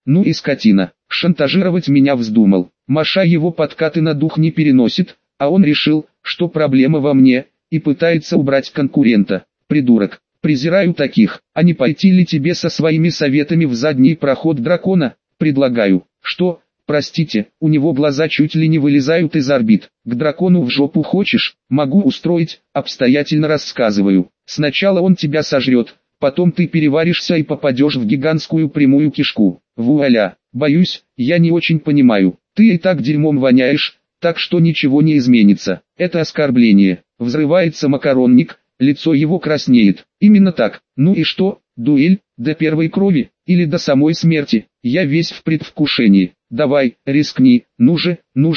Ну и скотина, шантажировать меня вздумал. Маша его подкаты на дух не переносит, а он решил, что проблема во мне, и пытается убрать конкурента. Придурок, презираю таких. А не пойти ли тебе со своими советами в задний проход дракона? Предлагаю. Что? Простите, у него глаза чуть ли не вылезают из орбит. К дракону в жопу хочешь? Могу устроить, обстоятельно рассказываю. Сначала он тебя сожрет, потом ты переваришься и попадешь в гигантскую прямую кишку. Вуаля. Боюсь, я не очень понимаю. Ты и так дерьмом воняешь, так что ничего не изменится. Это оскорбление. Взрывается макаронник, лицо его краснеет. Именно так. Ну и что? Дуэль? До первой крови? Или до самой смерти? Я весь в предвкушении. Давай, рискни, ну же.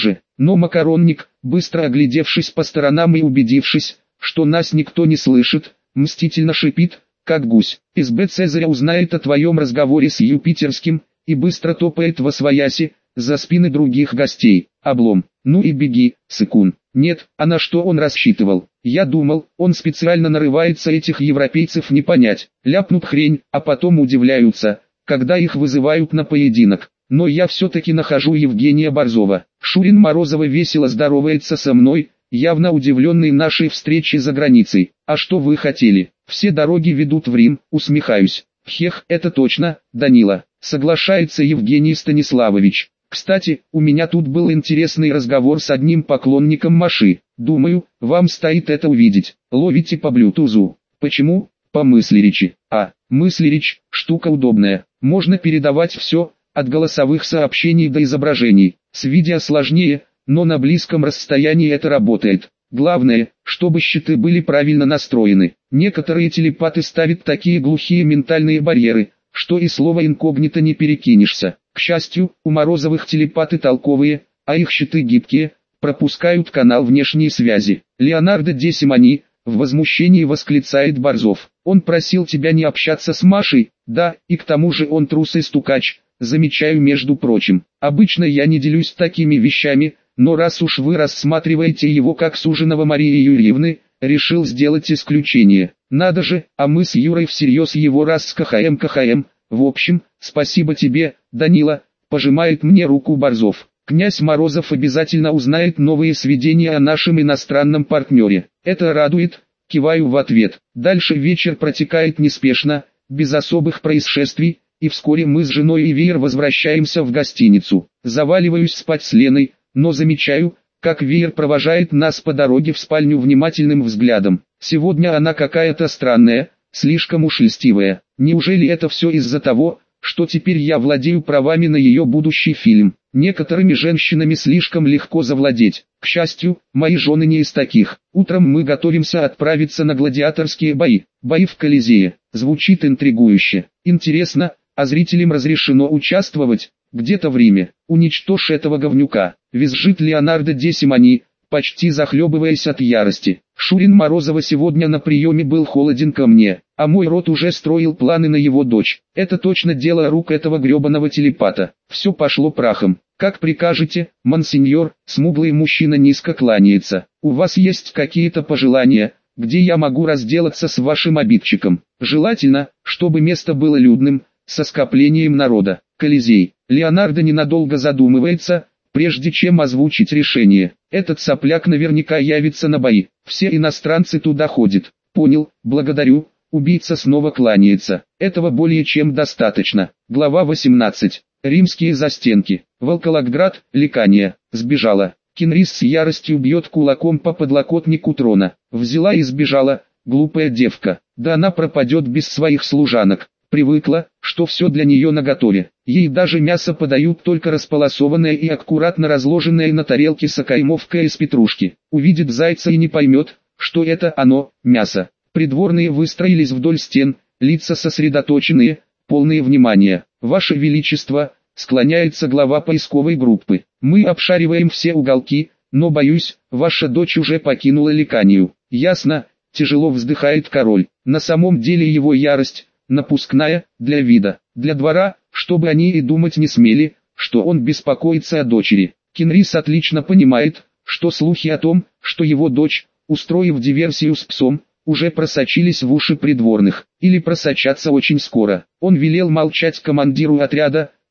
Но макаронник, быстро оглядевшись по сторонам и убедившись, что нас никто не слышит, мстительно шипит, как гусь. СБ Цезаря узнает о твоем разговоре с Юпитерским, и быстро топает восвояси, за спины других гостей. Облом. Ну и беги, сыкун. Нет, а на что он рассчитывал? Я думал, он специально нарывается этих европейцев не понять. Ляпнут хрень, а потом удивляются, когда их вызывают на поединок. Но я все-таки нахожу Евгения Борзова. Шурин Морозова весело здоровается со мной, явно удивленный нашей встречей за границей. А что вы хотели? Все дороги ведут в Рим, усмехаюсь. Хех, это точно, Данила, соглашается Евгений Станиславович. Кстати, у меня тут был интересный разговор с одним поклонником Маши. Думаю, вам стоит это увидеть. Ловите по блютузу. Почему? По мыслеречи. Мыслеречь, штука удобная. Можно передавать все, от голосовых сообщений до изображений. С видео сложнее, но на близком расстоянии это работает. Главное, чтобы щиты были правильно настроены. Некоторые телепаты ставят такие глухие ментальные барьеры, что и слово инкогнито не перекинешься. К счастью, у Морозовых телепаты толковые, а их щиты гибкие, пропускают канал внешней связи. Леонардо де Симони, в возмущении восклицает Борзов. Он просил тебя не общаться с Машей, да, и к тому же он трус и стукач, замечаю между прочим. Обычно я не делюсь такими вещами, но раз уж вы рассматриваете его как суженого Марии Юрьевны, решил сделать исключение. Надо же, а мы с Юрой всерьез его кхм. В общем, спасибо тебе, Данила, пожимает мне руку Борзов. Князь Морозов обязательно узнает новые сведения о нашем иностранном партнере. Это радует, киваю в ответ. Дальше вечер протекает неспешно, без особых происшествий, и вскоре мы с женой и Веер возвращаемся в гостиницу. Заваливаюсь спать с Леной, но замечаю, как Веер провожает нас по дороге в спальню внимательным взглядом. Сегодня она какая-то странная, слишком уж льстивая. Неужели это все из-за того, что теперь я владею правами на ее будущий фильм? Некоторыми женщинами слишком легко завладеть. К счастью, мои жены не из таких. Утром мы готовимся отправиться на гладиаторские бои. Бои в Колизее. Звучит интригующе. Интересно, а зрителям разрешено участвовать? Где-то в Риме. Уничтожь этого говнюка. Визжит Леонардо де Симони, почти захлебываясь от ярости. Шурин Морозова сегодня на приеме был холоден ко мне, а мой род уже строил планы на его дочь. Это точно дело рук этого гребаного телепата. Все пошло прахом. Как прикажете, монсеньор, смуглый мужчина низко кланяется. У вас есть какие-то пожелания, где я могу разделаться с вашим обидчиком? Желательно, чтобы место было людным, со скоплением народа. Колизей. Леонардо ненадолго задумывается, прежде чем озвучить решение. Этот сопляк наверняка явится на бои. Все иностранцы туда ходят. Понял, благодарю. Убийца снова кланяется. Этого более чем достаточно. Глава 18. Римские застенки. Волколоград, Ликания. Сбежала. Кенрис с яростью бьет кулаком по подлокотнику трона. Взяла и сбежала, глупая девка. Да она пропадет без своих служанок. Привыкла, что все для нее наготове. Ей даже мясо подают только располосованное и аккуратно разложенное на тарелке с окаймовкой из петрушки. Увидит зайца и не поймет, что это оно, мясо. Придворные выстроились вдоль стен, лица сосредоточенные, полные внимания. Ваше Величество, склоняется глава поисковой группы. Мы обшариваем все уголки, но боюсь, ваша дочь уже покинула Ликанию. Ясно, тяжело вздыхает король. На самом деле его ярость напускная, для вида, для двора, чтобы они и думать не смели, что он беспокоится о дочери. Кенрис отлично понимает, что слухи о том, что его дочь, устроив диверсию с псом, уже просочились в уши придворных, или просочатся очень скоро. Он велел молчать командиру отряда,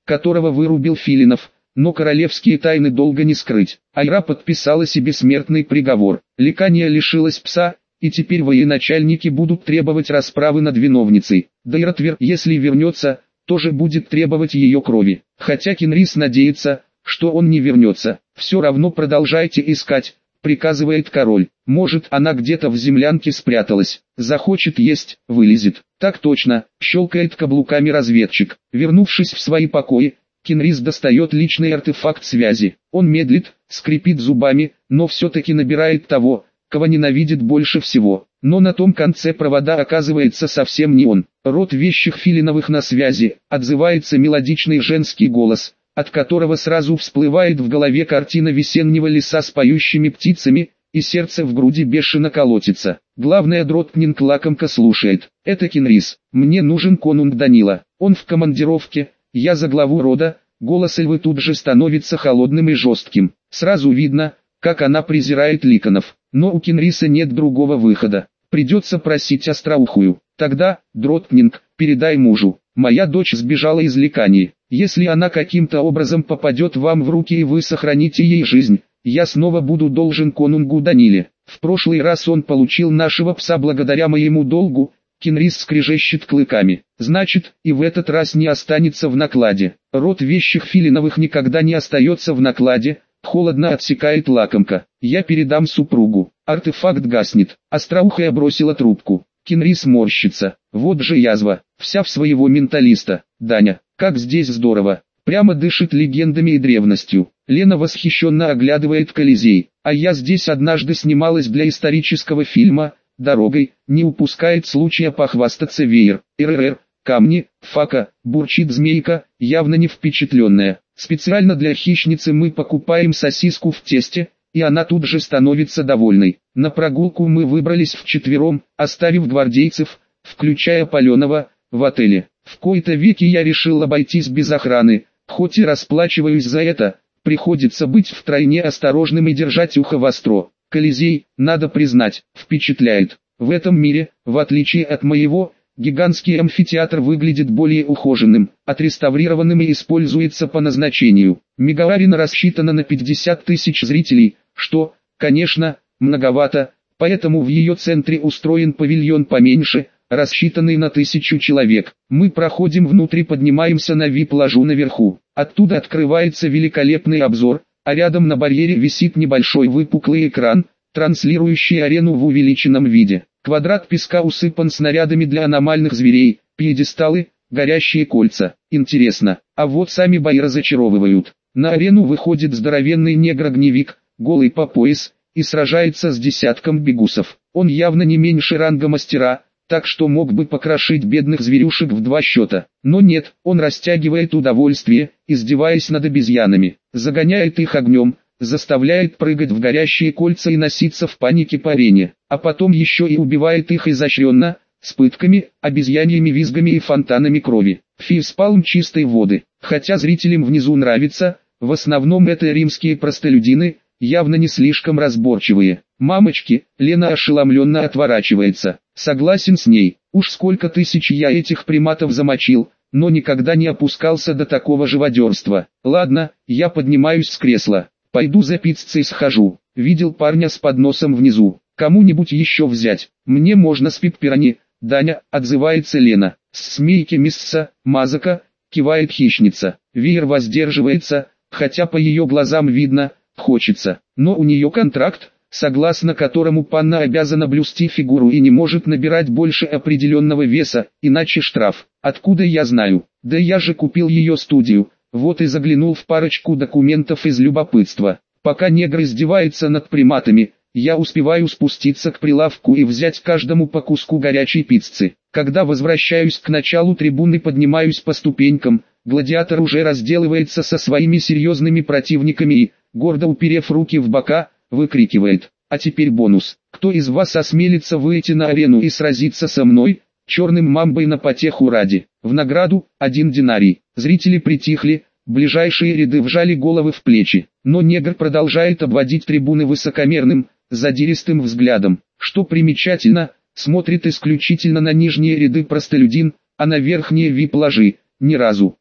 которого вырубил Филинов, но королевские тайны долго не скрыть. Айра подписала себе смертный приговор. Ликания лишилась пса, и теперь военачальники будут требовать расправы над виновницей. Дейротвер, если вернется, тоже будет требовать ее крови. Хотя Кенрис надеется, что он не вернется. Все равно продолжайте искать, приказывает король. Может, она где-то в землянке спряталась. Захочет есть, вылезет. Так точно, щелкает каблуками разведчик. Вернувшись в свои покои, Кенрис достает личный артефакт связи. Он медлит, скрипит зубами, но все-таки набирает того, кого ненавидит больше всего. Но на том конце провода оказывается совсем не он. Род вещих Филиновых на связи, отзывается мелодичный женский голос, от которого сразу всплывает в голове картина весеннего леса с поющими птицами, и сердце в груди бешено колотится. Главное, Дротнинг лакомко слушает. Это Кенрис. Мне нужен конунг Данила. Он в командировке, я за главу рода. Голос Эльвы тут же становится холодным и жестким. Сразу видно, как она презирает Ликанов. Но у Кенриса нет другого выхода. Придется просить Остроухую. Тогда, Дротнинг, передай мужу. Моя дочь сбежала из Ликании. Если она каким-то образом попадет вам в руки и вы сохраните ей жизнь, я снова буду должен конунгу Даниле. В прошлый раз он получил нашего пса благодаря моему долгу. Кенрис скрежещет клыками. Значит, и в этот раз не останется в накладе. Род вещих Филиновых никогда не остается в накладе. Холодно отсекает лакомка. Я передам супругу. Артефакт гаснет. Остроухая бросила трубку. Кенрис морщится. Вот же язва. Вся в своего менталиста. Даня, как здесь здорово. Прямо дышит легендами и древностью. Лена восхищенно оглядывает Колизей. А я здесь однажды снималась для исторического фильма. Дорогой, не упускает случая похвастаться веер. РРР, камни, фака, бурчит змейка, явно не впечатленная. Специально для хищницы мы покупаем сосиску в тесте, и она тут же становится довольной. На прогулку мы выбрались вчетвером, оставив гвардейцев, включая Паленова, в отеле. В кои-то веки я решил обойтись без охраны, хоть и расплачиваюсь за это, приходится быть втройне осторожным и держать ухо востро. Колизей, надо признать, впечатляет. В этом мире, в отличие от моего, гигантский амфитеатр выглядит более ухоженным, отреставрированным и используется по назначению. Мега-арена рассчитана на 50 тысяч зрителей, что, конечно, многовато, поэтому в ее центре устроен павильон поменьше, рассчитанный на 1000 человек. Мы проходим внутрь и поднимаемся на VIP-ложу наверху. Оттуда открывается великолепный обзор, а рядом на барьере висит небольшой выпуклый экран, транслирующий арену в увеличенном виде. Квадрат песка усыпан снарядами для аномальных зверей, пьедесталы, горящие кольца. Интересно, а вот сами бои разочаровывают. На арену выходит здоровенный негр-огневик, голый по пояс, и сражается с десятком бегусов. Он явно не меньше ранга мастера, так что мог бы покрошить бедных зверюшек в 2 счета. Но нет, он растягивает удовольствие, издеваясь над обезьянами, загоняет их огнем, заставляет прыгать в горящие кольца и носиться в панике по арене, а потом еще и убивает их изощренно, с пытками, обезьяньими визгами и фонтанами крови. Фейспалм чистой воды. Хотя зрителям внизу нравится, в основном это римские простолюдины, явно не слишком разборчивые. Мамочки, Лена ошеломленно отворачивается. Согласен с ней, уж сколько тысяч я этих приматов замочил, но никогда не опускался до такого живодерства. Ладно, я поднимаюсь с кресла, пойду за пиццей схожу. Видел парня с подносом внизу, кому-нибудь еще взять? Мне можно с пепперони. Даня, отзывается Лена. С смейки мисса, мазака, кивает хищница. Веер воздерживается, хотя по ее глазам видно, хочется. Но у нее контракт, согласно которому панна обязана блюсти фигуру и не может набирать больше определенного веса, иначе штраф. Откуда я знаю? Да я же купил ее студию, вот и заглянул в парочку документов из любопытства. Пока негр издевается над приматами, я успеваю спуститься к прилавку и взять каждому по куску горячей пиццы. Когда возвращаюсь к началу трибуны, поднимаюсь по ступенькам, гладиатор уже разделывается со своими серьезными противниками и, гордо уперев руки в бока, выкрикивает: «А теперь бонус! Кто из вас осмелится выйти на арену и сразиться со мной, черным мамбой на потеху ради?» В награду – 1 динарий. Зрители притихли, ближайшие ряды вжали головы в плечи. Но негр продолжает обводить трибуны высокомерным, задиристым взглядом. Что примечательно, смотрит исключительно на нижние ряды простолюдин, а на верхние VIP-ложи – ни разу.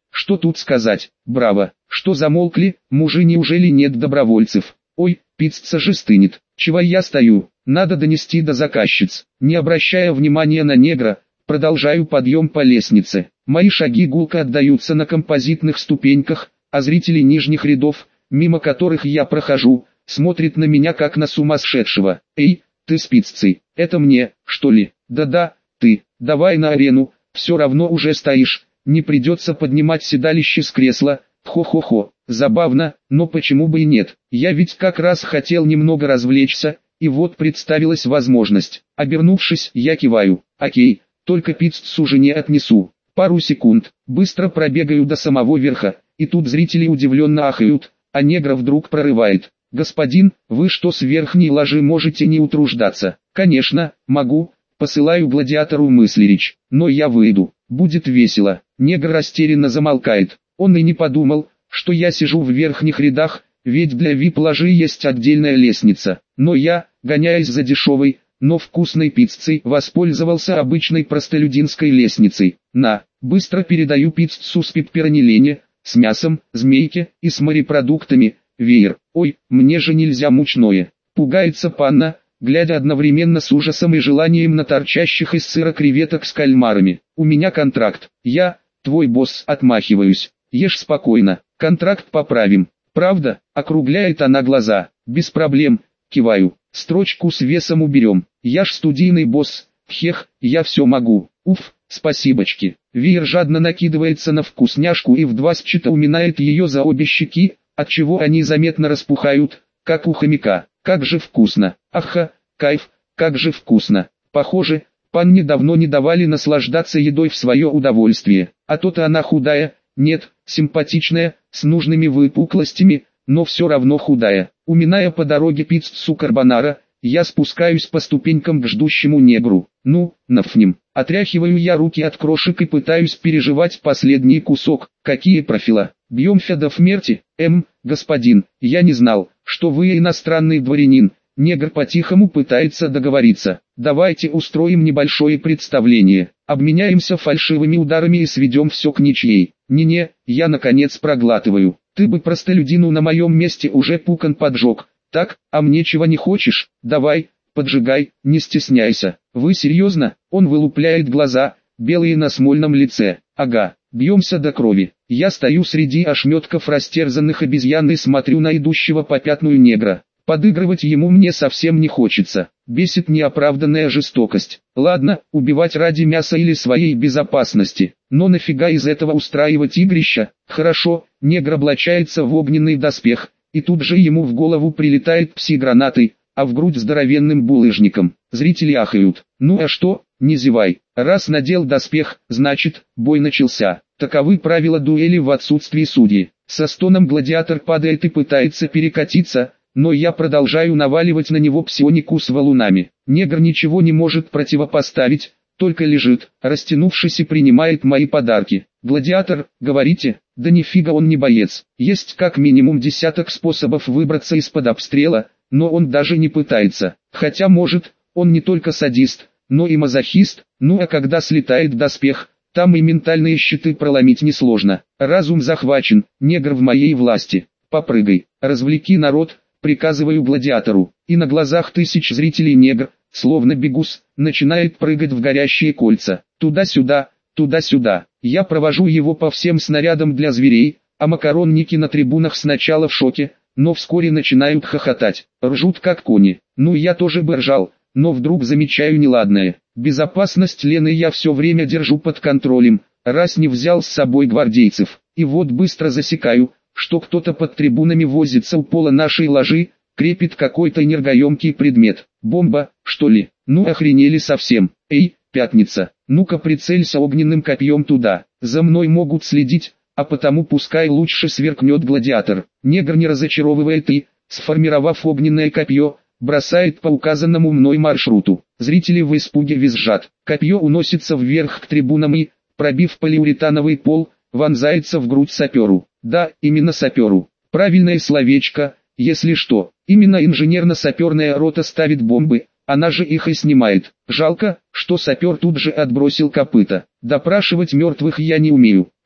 Что тут сказать? Браво. Что замолкли, мужи, неужели нет добровольцев? Ой, пицца же стынет. Чего я стою? Надо донести до заказчиц. Не обращая внимания на негра, продолжаю подъем по лестнице. Мои шаги гулко отдаются на композитных ступеньках, а зрители нижних рядов, мимо которых я прохожу, смотрят на меня как на сумасшедшего. Эй, ты с пиццей, это мне, что ли? Да-да, ты, давай на арену, все равно уже стоишь, не придется поднимать седалище с кресла. Хо-хо-хо, забавно, но почему бы и нет? Я ведь как раз хотел немного развлечься, и вот представилась возможность. Обернувшись, я киваю. Окей, только пиццу жене отнесу. Пару секунд, быстро пробегаю до самого верха, и тут зрители удивленно ахают, а негра вдруг прорывает. «Господин, вы что, с верхней ложи можете не утруждаться?» «Конечно, могу», посылаю гладиатору мыслеречь, «но я выйду, будет весело». Негр растерянно замолкает. Он и не подумал, что я сижу в верхних рядах, ведь для VIP-ложи есть отдельная лестница. Но я, гоняясь за дешевой, но вкусной пиццей, воспользовался обычной простолюдинской лестницей. Быстро передаю пиццу с пепперони, с мясом, змейки и с морепродуктами, веер. Ой, мне же нельзя мучное. Пугается панна, глядя одновременно с ужасом и желанием на торчащих из сыра креветок с кальмарами. У меня контракт, я, твой босс, отмахиваюсь. Ешь спокойно, контракт поправим. Правда? Округляет она глаза. Без проблем, киваю. Строчку с весом уберем. Я ж студийный босс. Хех, я все могу. Уф, спасибочки. Веер жадно накидывается на вкусняшку и в два счета уминает ее за обе щеки, отчего они заметно распухают, как у хомяка. Как же вкусно. Аха, кайф, как же вкусно. Похоже, панне давно не давали наслаждаться едой в свое удовольствие. А то-то она худая. Нет, симпатичная, с нужными выпуклостями, но все равно худая. Уминая по дороге пиццу карбонара, я спускаюсь по ступенькам к ждущему негру. Ну, нафнем. Отряхиваю я руки от крошек и пытаюсь переживать последний кусок. Какие профила? Бьемся до смерти? Господин, я не знал, что вы иностранный дворянин. Негр по-тихому пытается договориться. Давайте устроим небольшое представление. Обменяемся фальшивыми ударами и сведем все к ничьей. Не-не, я наконец проглатываю. Ты бы простолюдину на моем месте уже пукан поджег. Так, а мне чего не хочешь? Давай, поджигай, не стесняйся. Вы серьезно? Он вылупляет глаза, белые на смольном лице. Ага, бьемся до крови. Я стою среди ошметков растерзанных обезьян и смотрю на идущего по пятную негра. Подыгрывать ему мне совсем не хочется. Бесит неоправданная жестокость. Ладно, убивать ради мяса или своей безопасности. Но нафига из этого устраивать игрища? Хорошо, негр облачается в огненный доспех, и тут же ему в голову прилетает пси-гранатой, а в грудь здоровенным булыжником. Зрители ахают. Ну а что, не зевай. Раз надел доспех, значит, бой начался. Таковы правила дуэли в отсутствии судьи. Со стоном гладиатор падает и пытается перекатиться, но я продолжаю наваливать на него псионику с валунами. Негр ничего не может противопоставить, только лежит, растянувшись и принимает мои подарки. Гладиатор, говорите? Да нифига он не боец. Есть как минимум десяток способов выбраться из-под обстрела, но он даже не пытается. Хотя может, он не только садист, но и мазохист. Ну а когда слетает доспех, там и ментальные щиты проломить несложно. Разум захвачен, негр в моей власти. Попрыгай, развлеки народ. Приказываю гладиатору, и на глазах тысяч зрителей негр, словно бегус, начинает прыгать в горящие кольца. Туда-сюда, туда-сюда. Я провожу его по всем снарядам для зверей, а макаронники на трибунах сначала в шоке, но вскоре начинают хохотать. Ржут как кони. Ну я тоже бы ржал, но вдруг замечаю неладное. Безопасность Лены я все время держу под контролем, раз не взял с собой гвардейцев. И вот быстро засекаю, что кто-то под трибунами возится у пола нашей ложи, крепит какой-то энергоемкий предмет. Бомба, что ли? Ну охренели совсем. Эй, пятница, ну-ка прицелься огненным копьем туда. За мной могут следить, а потому пускай лучше сверкнет гладиатор. Негр не разочаровывает и, сформировав огненное копье, бросает по указанному мной маршруту. Зрители в испуге визжат. Копье уносится вверх к трибунам и, пробив полиуретановый пол, вонзается в грудь саперу. Да, именно саперу. Правильное словечко, если что. Именно инженерно-саперная рота ставит бомбы, она же их и снимает. Жалко, что сапер тут же отбросил копыта. Допрашивать мертвых я не умею,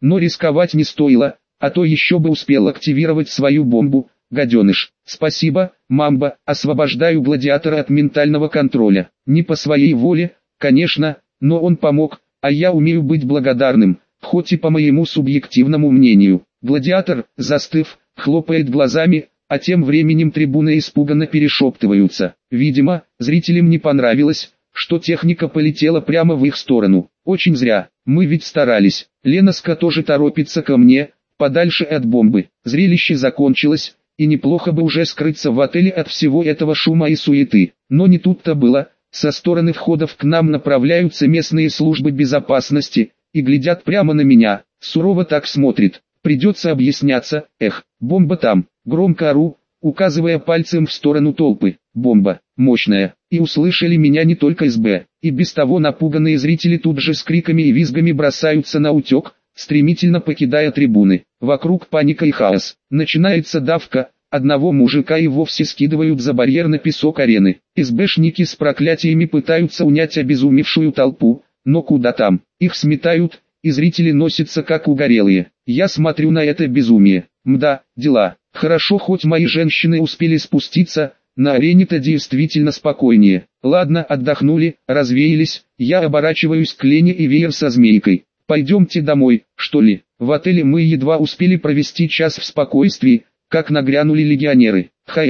но рисковать не стоило, а то еще бы успел активировать свою бомбу, гаденыш. Спасибо, Мамба, освобождаю гладиатора от ментального контроля. Не по своей воле, конечно, но он помог, а я умею быть благодарным, хоть и по моему субъективному мнению. Гладиатор, застыв, хлопает глазами, а тем временем трибуны испуганно перешептываются. Видимо, зрителям не понравилось, что техника полетела прямо в их сторону. Очень зря, мы ведь старались. Леноска тоже торопится ко мне, подальше от бомбы. Зрелище закончилось, и неплохо бы уже скрыться в отеле от всего этого шума и суеты. Но не тут-то было. Со стороны входов к нам направляются местные службы безопасности и глядят прямо на меня. Сурово так смотрит. Придется объясняться. Бомба там. Громко ору, указывая пальцем в сторону толпы. Бомба, мощная. И услышали меня не только СБ. И без того напуганные зрители тут же с криками и визгами бросаются на утек, стремительно покидая трибуны. Вокруг паника и хаос. Начинается давка. Одного мужика и вовсе скидывают за барьер на песок арены. СБшники с проклятиями пытаются унять обезумевшую толпу, но куда там, их сметают, и зрители носятся как угорелые. Я смотрю на это безумие. Мда, дела. Хорошо, хоть мои женщины успели спуститься, на арене-то действительно спокойнее. Ладно, отдохнули, развеялись, я оборачиваюсь к Лене и Веер со Змейкой. Пойдемте домой, что ли? В отеле мы едва успели провести час в спокойствии, как нагрянули легионеры.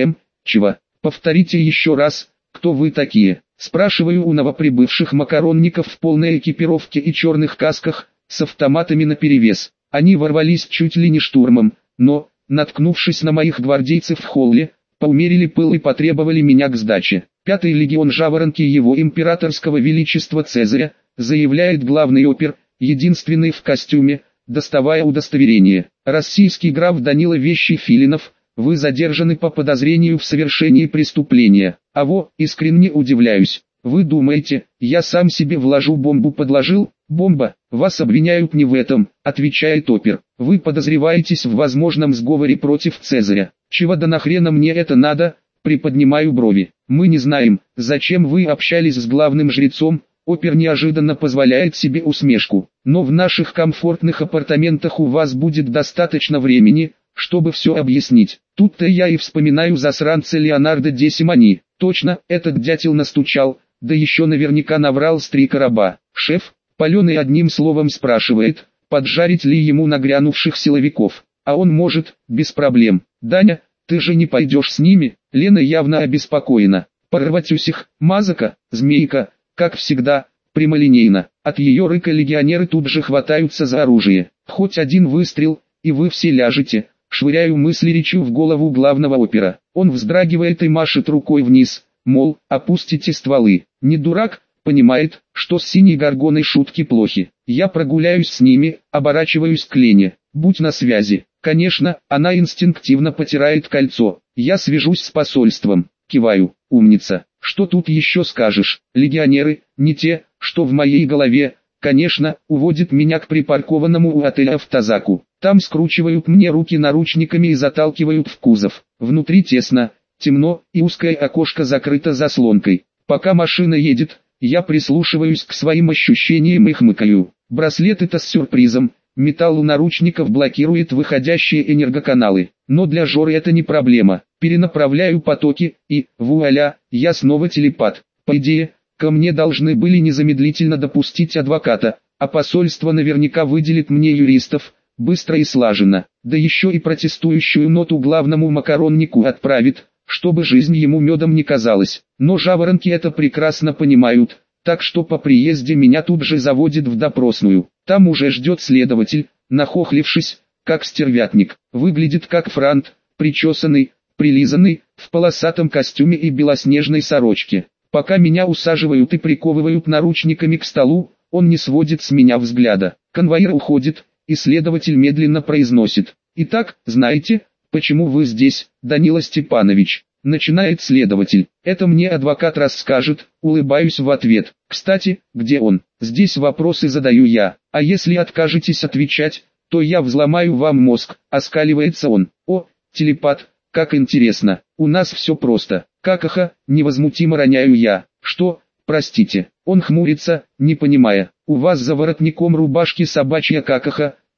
Чего? Повторите еще раз, кто вы такие? Спрашиваю у новоприбывших макаронников в полной экипировке и черных касках, с автоматами наперевес. Они ворвались чуть ли не штурмом, но, наткнувшись на моих гвардейцев в холле, поумерили пыл и потребовали меня к сдаче. 5-й легион Жаворонки его императорского величества Цезаря, заявляет главный опер, единственный в костюме, доставая удостоверение. Российский граф Данила Вещий Филинов, вы задержаны по подозрению в совершении преступления. Искренне удивляюсь. Вы думаете, я сам себе вложу бомбу подложил? Бомба, вас обвиняют не в этом, отвечает опер. Вы подозреваетесь в возможном сговоре против Цезаря. Чего да нахрена мне это надо? Приподнимаю брови. Мы не знаем, зачем вы общались с главным жрецом. Опер неожиданно позволяет себе усмешку. Но в наших комфортных апартаментах у вас будет достаточно времени, чтобы все объяснить. Тут-то я и вспоминаю засранца Леонардо де Симони. Точно, этот дятел настучал, да еще наверняка наврал с 3 короба. Шеф, Паленый одним словом спрашивает, поджарить ли ему нагрянувших силовиков. А он может, без проблем. Даня, ты же не пойдешь с ними? Лена явно обеспокоена. Порватюсих, Мазака, Змейка, как всегда, прямолинейно. От ее рыка легионеры тут же хватаются за оружие. Хоть один выстрел, и вы все ляжете. Швыряю мысли речью в голову главного опера. Он вздрагивает и машет рукой вниз, мол, опустите стволы. Не дурак, понимает, что с синей горгоной шутки плохи. Я прогуляюсь с ними, оборачиваюсь к Лене. Будь на связи. Конечно, она инстинктивно потирает кольцо. Я свяжусь с посольством. Киваю. Умница. Что тут еще скажешь? Легионеры, не те, что в моей голове, конечно, уводят меня к припаркованному у отеля автозаку. Там скручивают мне руки наручниками и заталкивают в кузов. Внутри тесно, темно, и узкое окошко закрыто заслонкой. Пока машина едет, я прислушиваюсь к своим ощущениям и хмыкаю. Браслеты-то с сюрпризом. Металл у наручников блокирует выходящие энергоканалы. Но для Жоры это не проблема. Перенаправляю потоки, и, вуаля, я снова телепат. По идее, ко мне должны были незамедлительно допустить адвоката, а посольство наверняка выделит мне юристов, быстро и слаженно. Да еще и протестующую ноту главному макароннику отправит, чтобы жизнь ему медом не казалась. Но жаворонки это прекрасно понимают, так что по приезде меня тут же заводят в допросную. Там уже ждет следователь, нахохлившись, как стервятник. Выглядит как франт, причесанный, прилизанный, в полосатом костюме и белоснежной сорочке. Пока меня усаживают и приковывают наручниками к столу, он не сводит с меня взгляда. Конвоир уходит, и следователь медленно произносит: «Итак, знаете, почему вы здесь, Данила Степанович?» Начинает следователь. «Это мне адвокат расскажет», улыбаюсь в ответ. «Кстати, где он?» Здесь вопросы задаю я. «А если откажетесь отвечать, то я взломаю вам мозг», оскаливается он. «О, телепат, как интересно, у нас все просто». «Какаха», невозмутимо роняю я. «Что, простите?» Он хмурится, не понимая. «У вас за воротником рубашки собачья какаха,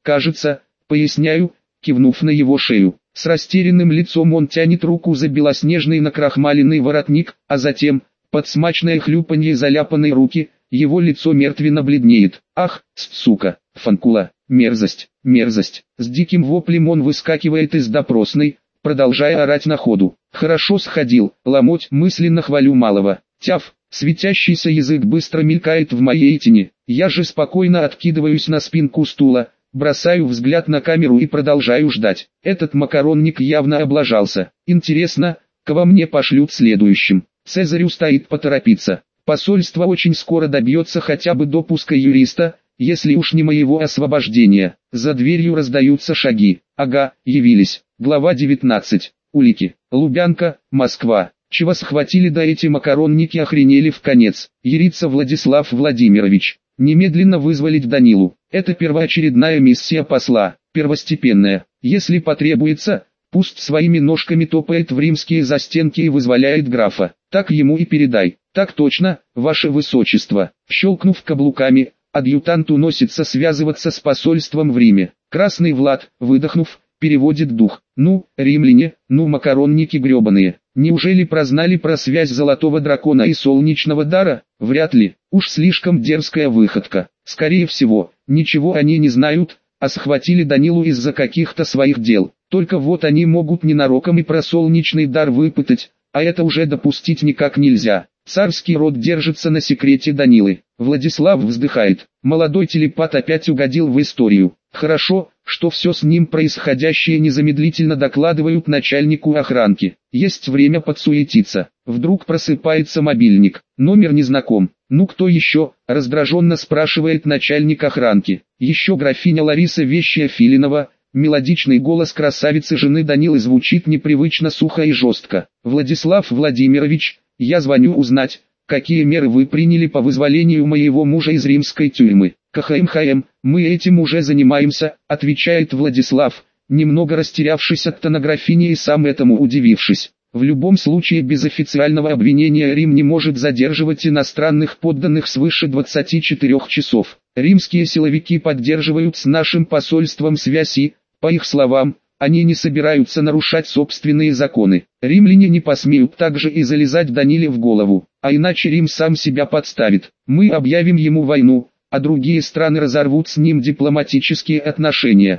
кажется, поясняю, кивнув на его шею. С растерянным лицом он тянет руку за белоснежный накрахмаленный воротник, а затем, под смачное хлюпанье заляпанной руки, его лицо мертвенно бледнеет. Ах, сука, фанкула, мерзость, мерзость. С диким воплем он выскакивает из допросной, продолжая орать на ходу. Хорошо сходил, ломоть, мысленно хвалю малого. Тяф, светящийся язык быстро мелькает в моей тени. Я же спокойно откидываюсь на спинку стула, бросаю взгляд на камеру и продолжаю ждать. Этот макаронник явно облажался. Интересно, кого мне пошлют следующим? Цезарю стоит поторопиться. Посольство очень скоро добьется хотя бы допуска юриста, если уж не моего освобождения. За дверью раздаются шаги. Ага, явились. Глава 19. Улики. Лубянка, Москва. Чего схватили, да эти макаронники охренели в конец. Ярица Владислав Владимирович. Немедленно вызволить Данилу. Это первоочередная миссия посла, первостепенная. Если потребуется, пусть своими ножками топает в римские застенки и вызволяет графа. Так ему и передай. Так точно, ваше высочество. Щелкнув каблуками, адъютант уносится связываться с посольством в Риме. Красный Влад, выдохнув, переводит дух. Ну, римляне, ну макаронники гребаные. Неужели прознали про связь золотого дракона и солнечного дара? Вряд ли. Уж слишком дерзкая выходка. Скорее всего, ничего они не знают, а схватили Данилу из-за каких-то своих дел. Только вот они могут ненароком и про солнечный дар выпытать, а это уже допустить никак нельзя. Царский род держится на секрете Данилы. Владислав вздыхает. Молодой телепат опять угодил в историю. Хорошо, что все с ним происходящее незамедлительно докладывают начальнику охранки. Есть время подсуетиться. Вдруг просыпается мобильник. Номер незнаком. Ну кто еще? Раздраженно спрашивает начальник охранки. Еще графиня Лариса Вещая Филинова. Мелодичный голос красавицы жены Данилы звучит непривычно сухо и жестко. Владислав Владимирович, я звоню узнать, какие меры вы приняли по вызволению моего мужа из римской тюрьмы. КХМХМ, мы этим уже занимаемся, отвечает Владислав, немного растерявшись от тонографини и сам этому удивившись. В любом случае без официального обвинения Рим не может задерживать иностранных подданных свыше 24 часов. Римские силовики поддерживают с нашим посольством связь и, по их словам, они не собираются нарушать собственные законы. Римляне не посмеют также и залезать Даниле в голову, а иначе Рим сам себя подставит. Мы объявим ему войну, а другие страны разорвут с ним дипломатические отношения.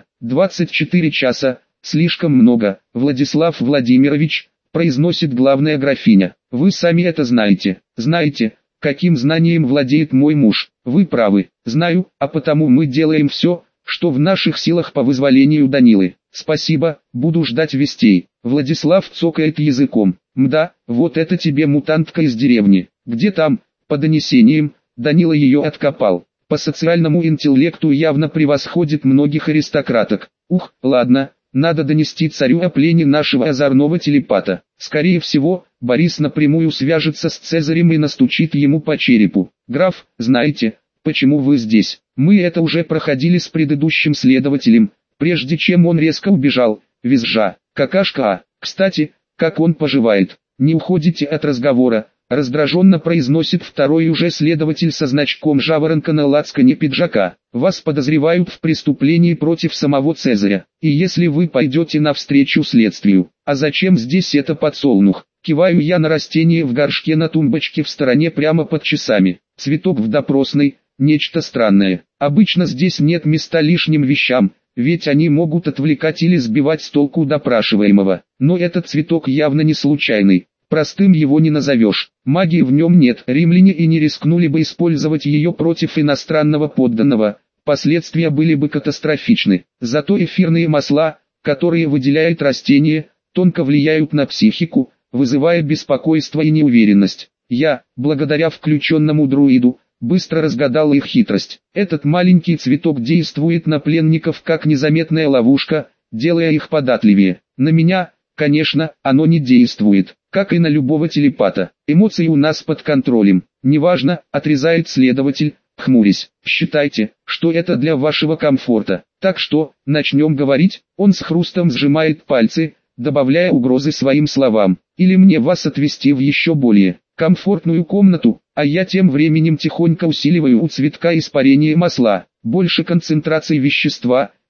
24 часа, слишком много, Владислав Владимирович, произносит главная графиня. Вы сами это знаете. Знаете, каким знанием владеет мой муж. Вы правы, знаю, а потому мы делаем все, что в наших силах по вызволению Данилы. Спасибо, буду ждать вестей. Владислав цокает языком. Мда, вот это тебе мутантка из деревни. Где там? По донесениям, Данила ее откопал. По социальному интеллекту явно превосходит многих аристократок. Ух, ладно, надо донести царю о плене нашего озорного телепата. Скорее всего, Борис напрямую свяжется с Цезарем и настучит ему по черепу. Граф, знаете, почему вы здесь? Мы это уже проходили с предыдущим следователем, прежде чем он резко убежал, визжа. Какашка, кстати, как он поживает? Не уходите от разговора, раздраженно произносит второй уже следователь со значком жаворонка на лацкане пиджака. Вас подозревают в преступлении против самого Цезаря. И если вы пойдете навстречу следствию, а зачем здесь это подсолнух? Киваю я на растение в горшке на тумбочке в стороне прямо под часами. Цветок в допросной, нечто странное. Обычно здесь нет места лишним вещам, ведь они могут отвлекать или сбивать с толку допрашиваемого. Но этот цветок явно не случайный. Простым его не назовешь. Магии в нем нет. Римляне и не рискнули бы использовать ее против иностранного подданного. Последствия были бы катастрофичны. Зато эфирные масла, которые выделяет растение, тонко влияют на психику, вызывая беспокойство и неуверенность. Я, благодаря включенному друиду, быстро разгадал их хитрость. Этот маленький цветок действует на пленников как незаметная ловушка, делая их податливее. На меня, конечно, оно не действует, как и на любого телепата. Эмоции у нас под контролем. Неважно, отрезает следователь, хмурясь. Считайте, что это для вашего комфорта. Так что, начнем говорить. Он с хрустом сжимает пальцы, добавляя угрозы своим словам. Или мне вас отвезти в еще более комфортную комнату, а я тем временем тихонько усиливаю у цветка испарение масла. Больше концентрации вещества,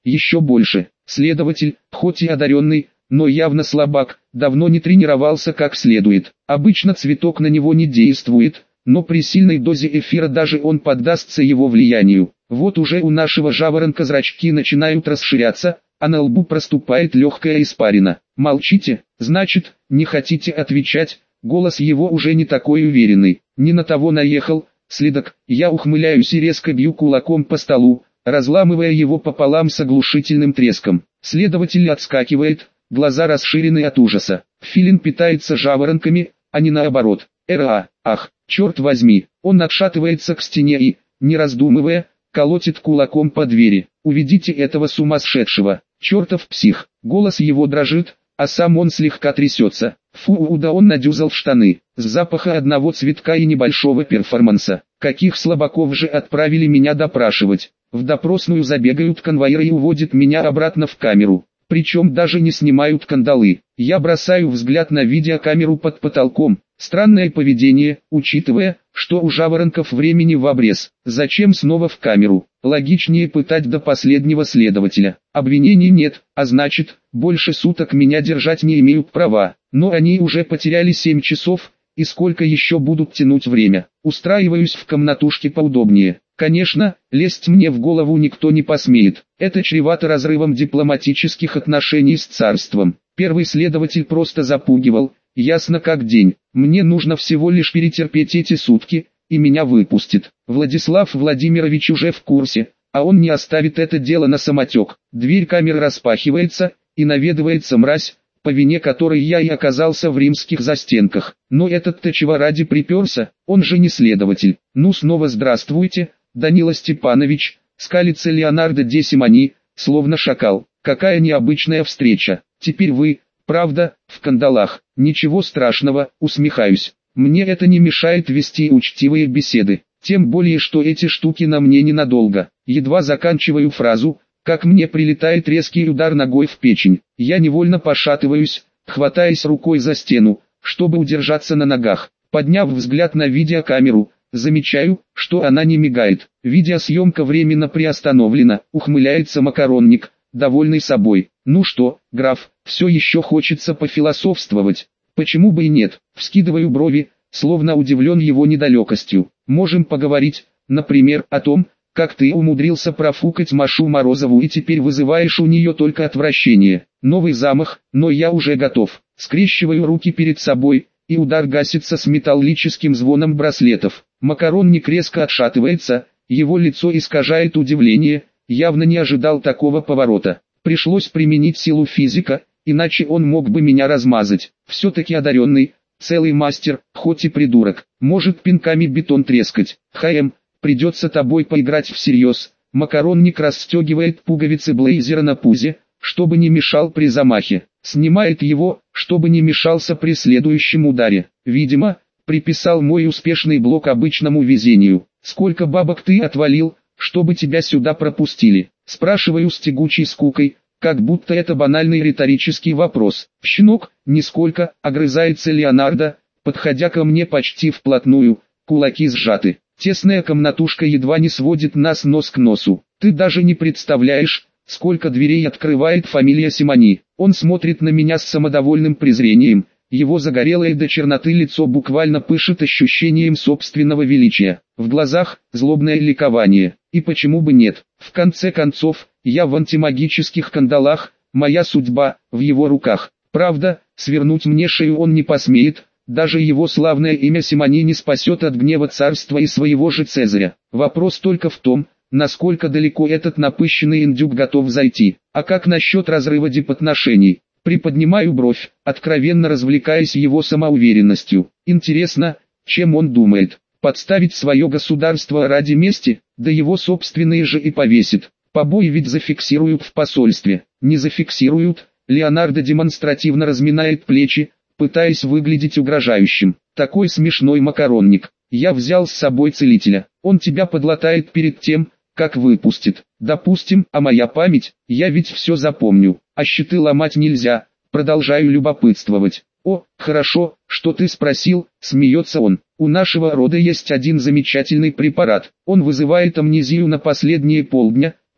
еще больше. Следователь, хоть и одаренный, но явно слабак, давно не тренировался как следует. Обычно цветок на него не действует, но при сильной дозе эфира даже он поддастся его влиянию. Вот уже у нашего жаворонка зрачки начинают расширяться, а на лбу проступает легкая испарина. Молчите, значит, не хотите отвечать, голос его уже не такой уверенный. Не на того наехал, следак, я ухмыляюсь и резко бью кулаком по столу, разламывая его пополам с оглушительным треском. Следователь отскакивает, глаза расширены от ужаса. Филин питается жаворонками, а не наоборот. Ах, черт возьми, он отшатывается к стене и, не раздумывая, колотит кулаком по двери. Уведите этого сумасшедшего, чертов псих. Голос его дрожит, а сам он слегка трясется. Фу, да он надюзал штаны. С запаха одного цветка и небольшого перформанса. Каких слабаков же отправили меня допрашивать? В допросную забегают конвоиры и уводят меня обратно в камеру. Причем даже не снимают кандалы. Я бросаю взгляд на видеокамеру под потолком. Странное поведение, учитывая, что у жаворонков времени в обрез. Зачем снова в камеру? Логичнее пытать до последнего следователя. Обвинений нет, а значит, больше суток меня держать не имеют права. Но они уже потеряли 7 часов, и сколько еще будут тянуть время. Устраиваюсь в комнатушке поудобнее. Конечно, лезть мне в голову никто не посмеет. Это чревато разрывом дипломатических отношений с царством. Первый следователь просто запугивал, ясно как день. Мне нужно всего лишь перетерпеть эти сутки, и меня выпустят. Владислав Владимирович уже в курсе, а он не оставит это дело на самотек. Дверь камеры распахивается, и наведывается мразь, по вине которой я и оказался в римских застенках. Но этот-то чего ради приперся, он же не следователь. Ну снова здравствуйте, Данила Степанович, скалится Леонардо де Симони, словно шакал. Какая необычная встреча. Теперь вы, правда, в кандалах. Ничего страшного, усмехаюсь. Мне это не мешает вести учтивые беседы. Тем более, что эти штуки на мне ненадолго. Едва заканчиваю фразу, как мне прилетает резкий удар ногой в печень. Я невольно пошатываюсь, хватаясь рукой за стену, чтобы удержаться на ногах. Подняв взгляд на видеокамеру, замечаю, что она не мигает. Видеосъемка временно приостановлена, ухмыляется макаронник, довольный собой. Ну что, граф, все еще хочется пофилософствовать. Почему бы и нет? Вскидываю брови, словно удивлен его недалекостью. Можем поговорить, например, о том, как ты умудрился профукать Машу Морозову и теперь вызываешь у нее только отвращение. Новый замах, но я уже готов. Скрещиваю руки перед собой, и удар гасится с металлическим звоном браслетов. Макаронник резко отшатывается, его лицо искажает удивление, явно не ожидал такого поворота. Пришлось применить силу физика, иначе он мог бы меня размазать. Все-таки одаренный, целый мастер, хоть и придурок, может пинками бетон трескать. Придется тобой поиграть всерьез. Макаронник расстегивает пуговицы блейзера на пузе, чтобы не мешал при замахе. Снимает его, чтобы не мешался при следующем ударе. Видимо, приписал мой успешный блок обычному везению. Сколько бабок ты отвалил, чтобы тебя сюда пропустили? Спрашиваю с тягучей скукой, как будто это банальный риторический вопрос. Щенок, нисколько, огрызается Леонардо, подходя ко мне почти вплотную, кулаки сжаты. Тесная комнатушка едва не сводит нас нос к носу. Ты даже не представляешь, сколько дверей открывает фамилия Симони. Он смотрит на меня с самодовольным презрением. Его загорелое до черноты лицо буквально пышет ощущением собственного величия. В глазах злобное ликование. И почему бы нет? В конце концов, я в антимагических кандалах, моя судьба в его руках. Правда, свернуть мне шею он не посмеет. Даже его славное имя Симони не спасет от гнева царства и своего же Цезаря. Вопрос только в том, насколько далеко этот напыщенный индюк готов зайти. А как насчет разрыва дипотношений? Приподнимаю бровь, откровенно развлекаясь его самоуверенностью. Интересно, чем он думает? Подставить свое государство ради мести? Да его собственные же и повесит. Побои ведь зафиксируют в посольстве. Не зафиксируют. Леонардо демонстративно разминает плечи, пытаясь выглядеть угрожающим. Такой смешной макаронник. Я взял с собой целителя. Он тебя подлатает перед тем, как выпустит. Допустим, а моя память, я ведь все запомню. А щиты ломать нельзя. Продолжаю любопытствовать. О, хорошо, что ты спросил, смеется он. У нашего рода есть один замечательный препарат. Он вызывает амнезию на последние полдня,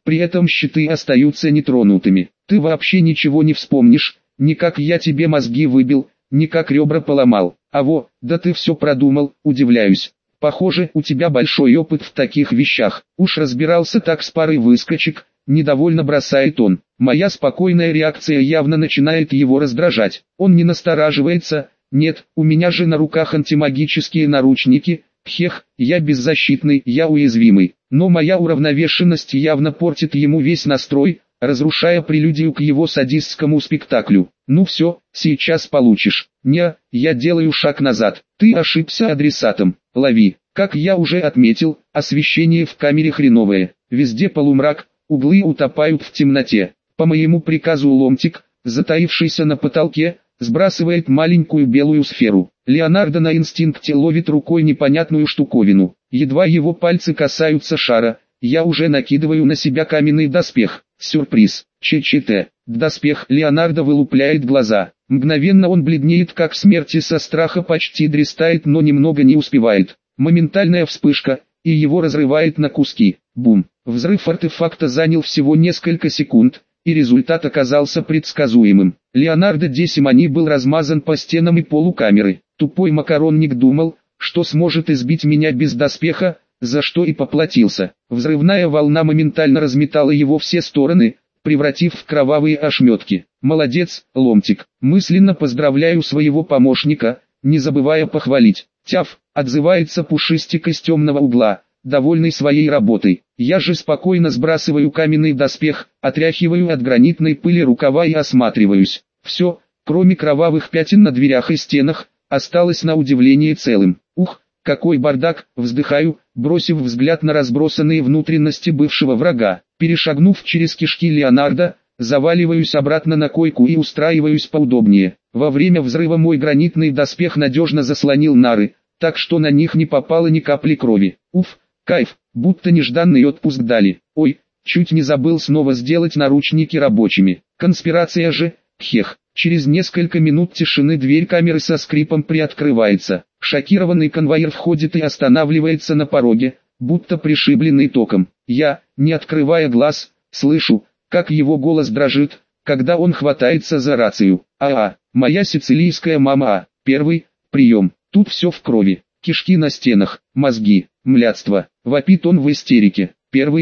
При этом щиты остаются нетронутыми. Ты вообще ничего не вспомнишь, ни как я тебе мозги выбил, ни как ребра поломал. Да ты все продумал, удивляюсь. Похоже, у тебя большой опыт в таких вещах. Уж разбирался так с парой выскочек, недовольно бросает он. Моя спокойная реакция явно начинает его раздражать. Он не настораживается. Нет, у меня же на руках антимагические наручники. Хех, я беззащитный, я уязвимый. Но моя уравновешенность явно портит ему весь настрой, разрушая прелюдию к его садистскому спектаклю. Ну все, сейчас получишь. Я делаю шаг назад. Ты ошибся адресатом. Лови. Как я уже отметил, освещение в камере хреновое. Везде полумрак, углы утопают в темноте. По моему приказу Ломтик, затаившийся на потолке, сбрасывает маленькую белую сферу. Леонардо на инстинкте ловит рукой непонятную штуковину. Едва его пальцы касаются шара, я уже накидываю на себя каменный доспех. Сюрприз. ЧЧТ. Доспех Леонардо вылупляет глаза. Мгновенно он бледнеет как смерть и со страха почти дрестает, но немного не успевает. Моментальная вспышка, и его разрывает на куски. Бум. Взрыв артефакта занял всего несколько секунд, и результат оказался предсказуемым. Леонардо де Симони был размазан по стенам и полу камеры. Тупой макаронник думал, что сможет избить меня без доспеха, за что и поплатился. Взрывная волна моментально разметала его все стороны, превратив в кровавые ошметки. Молодец, Ломтик. Мысленно поздравляю своего помощника, не забывая похвалить. Тяф, отзывается Пушистик из темного угла, довольный своей работой. Я же спокойно сбрасываю каменный доспех, отряхиваю от гранитной пыли рукава и осматриваюсь. Все, кроме кровавых пятен на дверях и стенах, осталось на удивление целым. Ух, какой бардак, вздыхаю, бросив взгляд на разбросанные внутренности бывшего врага. Перешагнув через кишки Леонардо, заваливаюсь обратно на койку и устраиваюсь поудобнее. Во время взрыва мой гранитный доспех надежно заслонил нары, так что на них не попало ни капли крови. Уф, кайф, будто нежданный отпуск дали. Ой, чуть не забыл снова сделать наручники рабочими. Конспирация же, хех. Через несколько минут тишины дверь камеры со скрипом приоткрывается. Шокированный конвоир входит и останавливается на пороге, будто пришибленный током. Я, не открывая глаз, слышу, как его голос дрожит, когда он хватается за рацию. Моя сицилийская мама. Первый прием. Тут все в крови. Кишки на стенах, мозги, млядство. Вопит он в истерике.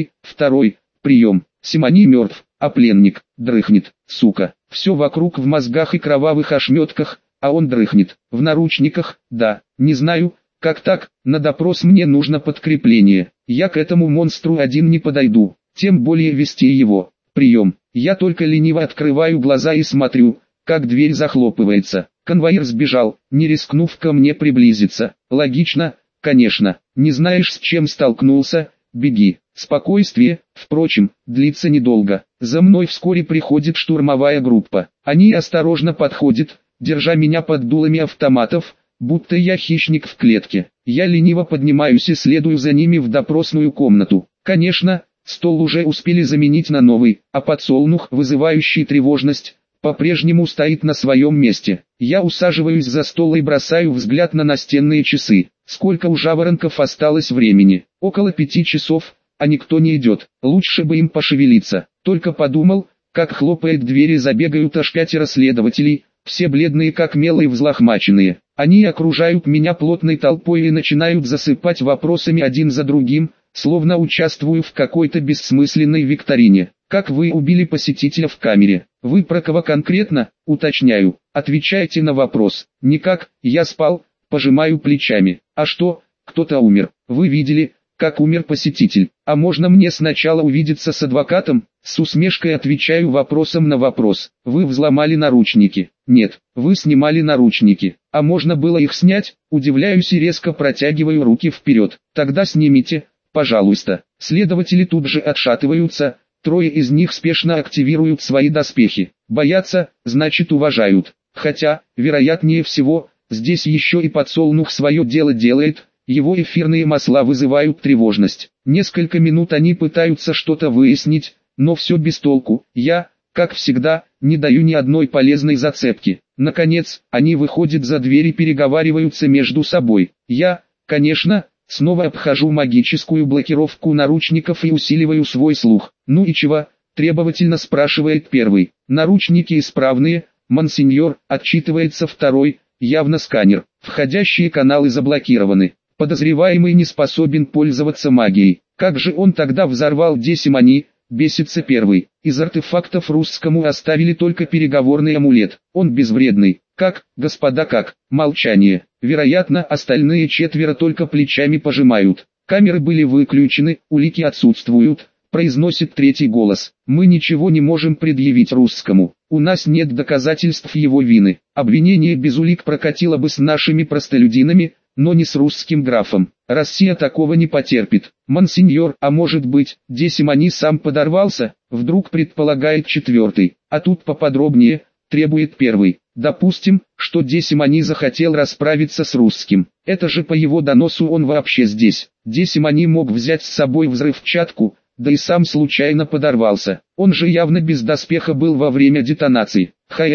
Второй прием. Симони мертв, а пленник дрыхнет, сука. Все вокруг в мозгах и кровавых ошметках, а он дрыхнет. В наручниках, да, не знаю, как так, на допрос мне нужно подкрепление. Я к этому монстру один не подойду, тем более вести его. Прием. Я только лениво открываю глаза и смотрю, как дверь захлопывается. Конвоир сбежал, не рискнув ко мне приблизиться. Логично, конечно. Не знаешь, с чем столкнулся, беги. Спокойствие, впрочем, длится недолго. За мной вскоре приходит штурмовая группа. Они осторожно подходят, держа меня под дулами автоматов, будто я хищник в клетке. Я лениво поднимаюсь и следую за ними в допросную комнату. Конечно, стол уже успели заменить на новый, а подсолнух, вызывающий тревожность, по-прежнему стоит на своем месте. Я усаживаюсь за стол и бросаю взгляд на настенные часы. Сколько у жаворонков осталось времени? Около 5 часов, а никто не идет. Лучше бы им пошевелиться. Только подумал, как хлопает дверь и забегают аж 5 следователей, все бледные как мел и взлохмаченные. Они окружают меня плотной толпой и начинают засыпать вопросами один за другим, словно участвую в какой-то бессмысленной викторине. Как вы убили посетителя в камере? Вы про кого конкретно? Уточняю. Отвечайте на вопрос. Никак, я спал, пожимаю плечами. А что, кто-то умер? Вы видели, как умер посетитель? А можно мне сначала увидеться с адвокатом? С усмешкой отвечаю вопросом на вопрос. Вы взломали наручники? Нет, вы снимали наручники. А можно было их снять? Удивляюсь и резко протягиваю руки вперед. Тогда снимите, пожалуйста. Следователи тут же отшатываются. 3 из них спешно активируют свои доспехи. Боятся, значит уважают. Хотя, вероятнее всего, здесь еще и подсолнух свое дело делает, его эфирные масла вызывают тревожность. Несколько минут они пытаются что-то выяснить, но все без толку. Я, как всегда, не даю ни одной полезной зацепки. Наконец, они выходят за дверь и переговариваются между собой. Я, конечно, Снова обхожу магическую блокировку наручников и усиливаю свой слух. «Ну и чего?» – требовательно спрашивает первый. «Наручники исправные, монсеньор», – отчитывается второй, явно сканер. «Входящие каналы заблокированы. Подозреваемый не способен пользоваться магией. Как же он тогда взорвал Десимони?» – бесится первый. «Из артефактов русскому оставили только переговорный амулет. Он безвредный». «Как, господа, как?» Молчание. Вероятно, остальные четверо только плечами пожимают. «Камеры были выключены, улики отсутствуют», произносит третий голос. «Мы ничего не можем предъявить русскому. У нас нет доказательств его вины. Обвинение без улик прокатило бы с нашими простолюдинами, но не с русским графом. Россия такого не потерпит. Монсеньор, а может быть, Десимони сам подорвался?» Вдруг предполагает четвертый. «А тут поподробнее», требует первый. «Допустим, что Десимони захотел расправиться с русским. Это же по его доносу он вообще здесь. Десимони мог взять с собой взрывчатку, да и сам случайно подорвался. Он же явно без доспеха был во время детонации».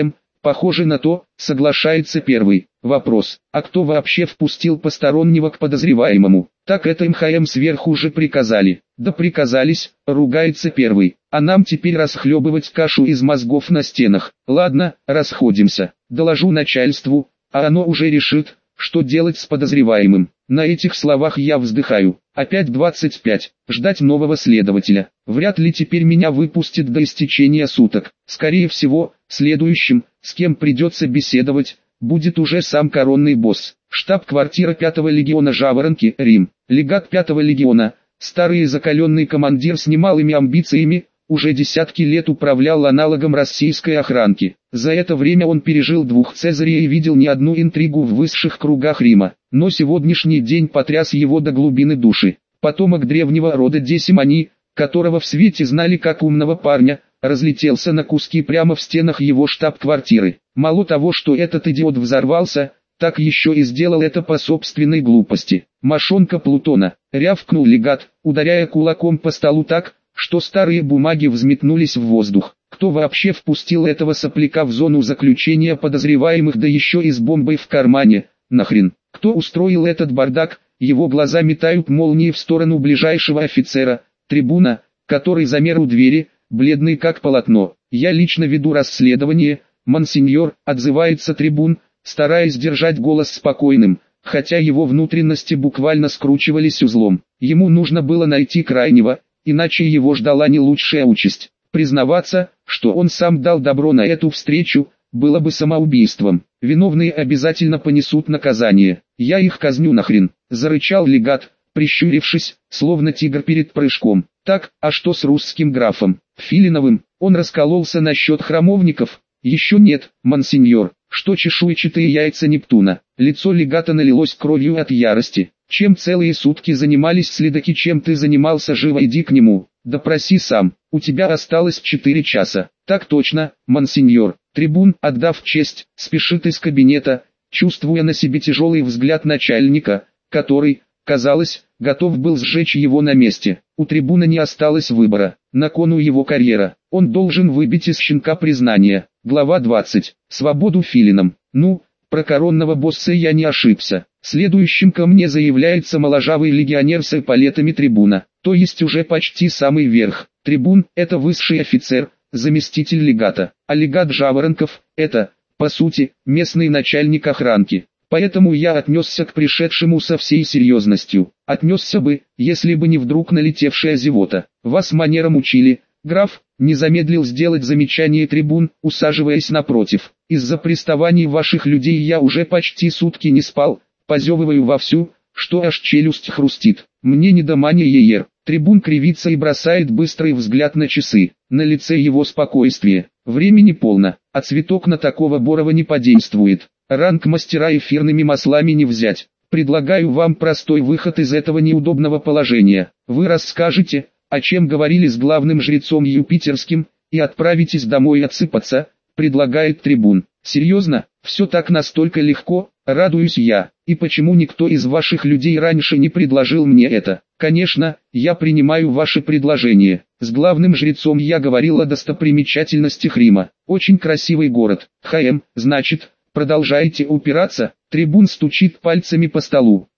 Похоже на то, соглашается первый. Вопрос: а кто вообще впустил постороннего к подозреваемому? Так это МХМ сверху же приказали. Да приказались, ругается первый. А нам теперь расхлебывать кашу из мозгов на стенах. Ладно, расходимся. Доложу начальству, а оно уже решит, что делать с подозреваемым. На этих словах я вздыхаю. Опять 25. Ждать нового следователя. Вряд ли теперь меня выпустят до истечения суток. Скорее всего, следующим, с кем придется беседовать, будет уже сам коронный босс. Штаб-квартира 5-го легиона Жаворонки, Рим. Легат 5-го легиона, старый и закаленный командир с немалыми амбициями, уже десятки лет управлял аналогом российской охранки. За это время он пережил 2 Цезарей и видел не одну интригу в высших кругах Рима. Но сегодняшний день потряс его до глубины души. Потомок древнего рода Десимони, которого в свете знали как умного парня, разлетелся на куски прямо в стенах его штаб-квартиры. Мало того, что этот идиот взорвался, так еще и сделал это по собственной глупости. «Мошонка Плутона!» — рявкнул легат, ударяя кулаком по столу так, что старые бумаги взметнулись в воздух. Кто вообще впустил этого сопляка в зону заключения подозреваемых, да еще и с бомбой в кармане? Нахрен? Кто устроил этот бардак? Его глаза метают молнии в сторону ближайшего офицера, трибуна, который замер у двери, бледный как полотно. «Я лично веду расследование, монсеньор», — отзывается трибун, стараясь держать голос спокойным, хотя его внутренности буквально скручивались узлом. Ему нужно было найти крайнего, иначе его ждала не лучшая участь. Признаваться, что он сам дал добро на эту встречу, было бы самоубийством. Виновные обязательно понесут наказание. «Я их казню нахрен», — зарычал легат, прищурившись, словно тигр перед прыжком. «Так, а что с русским графом? Филиновым? Он раскололся насчет храмовников?» «Еще нет, монсеньор». «Что чешуйчатые яйца Нептуна?» Лицо легата налилось кровью от ярости. «Чем целые сутки занимались следаки, чем ты занимался? Живо иди к нему, допроси сам. У тебя осталось 4 часа». «Так точно, монсеньор». Трибун, отдав честь, спешит из кабинета, чувствуя на себе тяжелый взгляд начальника, который, казалось, готов был сжечь его на месте. У трибуна не осталось выбора, на кону его карьера. Он должен выбить из щенка признание. Глава 20. Свободу филинам. Ну, про коронного босса я не ошибся. Следующим ко мне заявляется моложавый легионер с эполетами трибуна, то есть уже почти самый верх. Трибун – это высший офицер, заместитель легата, а легат Жаворонков – это, по сути, местный начальник охранки. Поэтому я отнесся к пришедшему со всей серьезностью. Отнесся бы, если бы не вдруг налетевшая зевота. «Вас манерам учили, граф», не замедлил сделать замечание трибун, усаживаясь напротив. «Из-за приставаний ваших людей я уже почти сутки не спал, позевываю вовсю, что аж челюсть хрустит. Мне не до мания ЕЕР». Трибун кривится и бросает быстрый взгляд на часы. На лице его спокойствие. Времени полно, а цветок на такого Борова не подействует. Ранг мастера эфирными маслами не взять. Предлагаю вам простой выход из этого неудобного положения. Вы расскажете, о чем говорили с главным жрецом Юпитерским, и отправитесь домой отсыпаться, предлагает трибун. Серьезно, все так настолько легко, радуюсь я. И почему никто из ваших людей раньше не предложил мне это? Конечно, я принимаю ваше предложение. С главным жрецом я говорил о достопримечательностях Рима. Очень красивый город. Значит, продолжаете упираться? Трибун стучит пальцами по столу.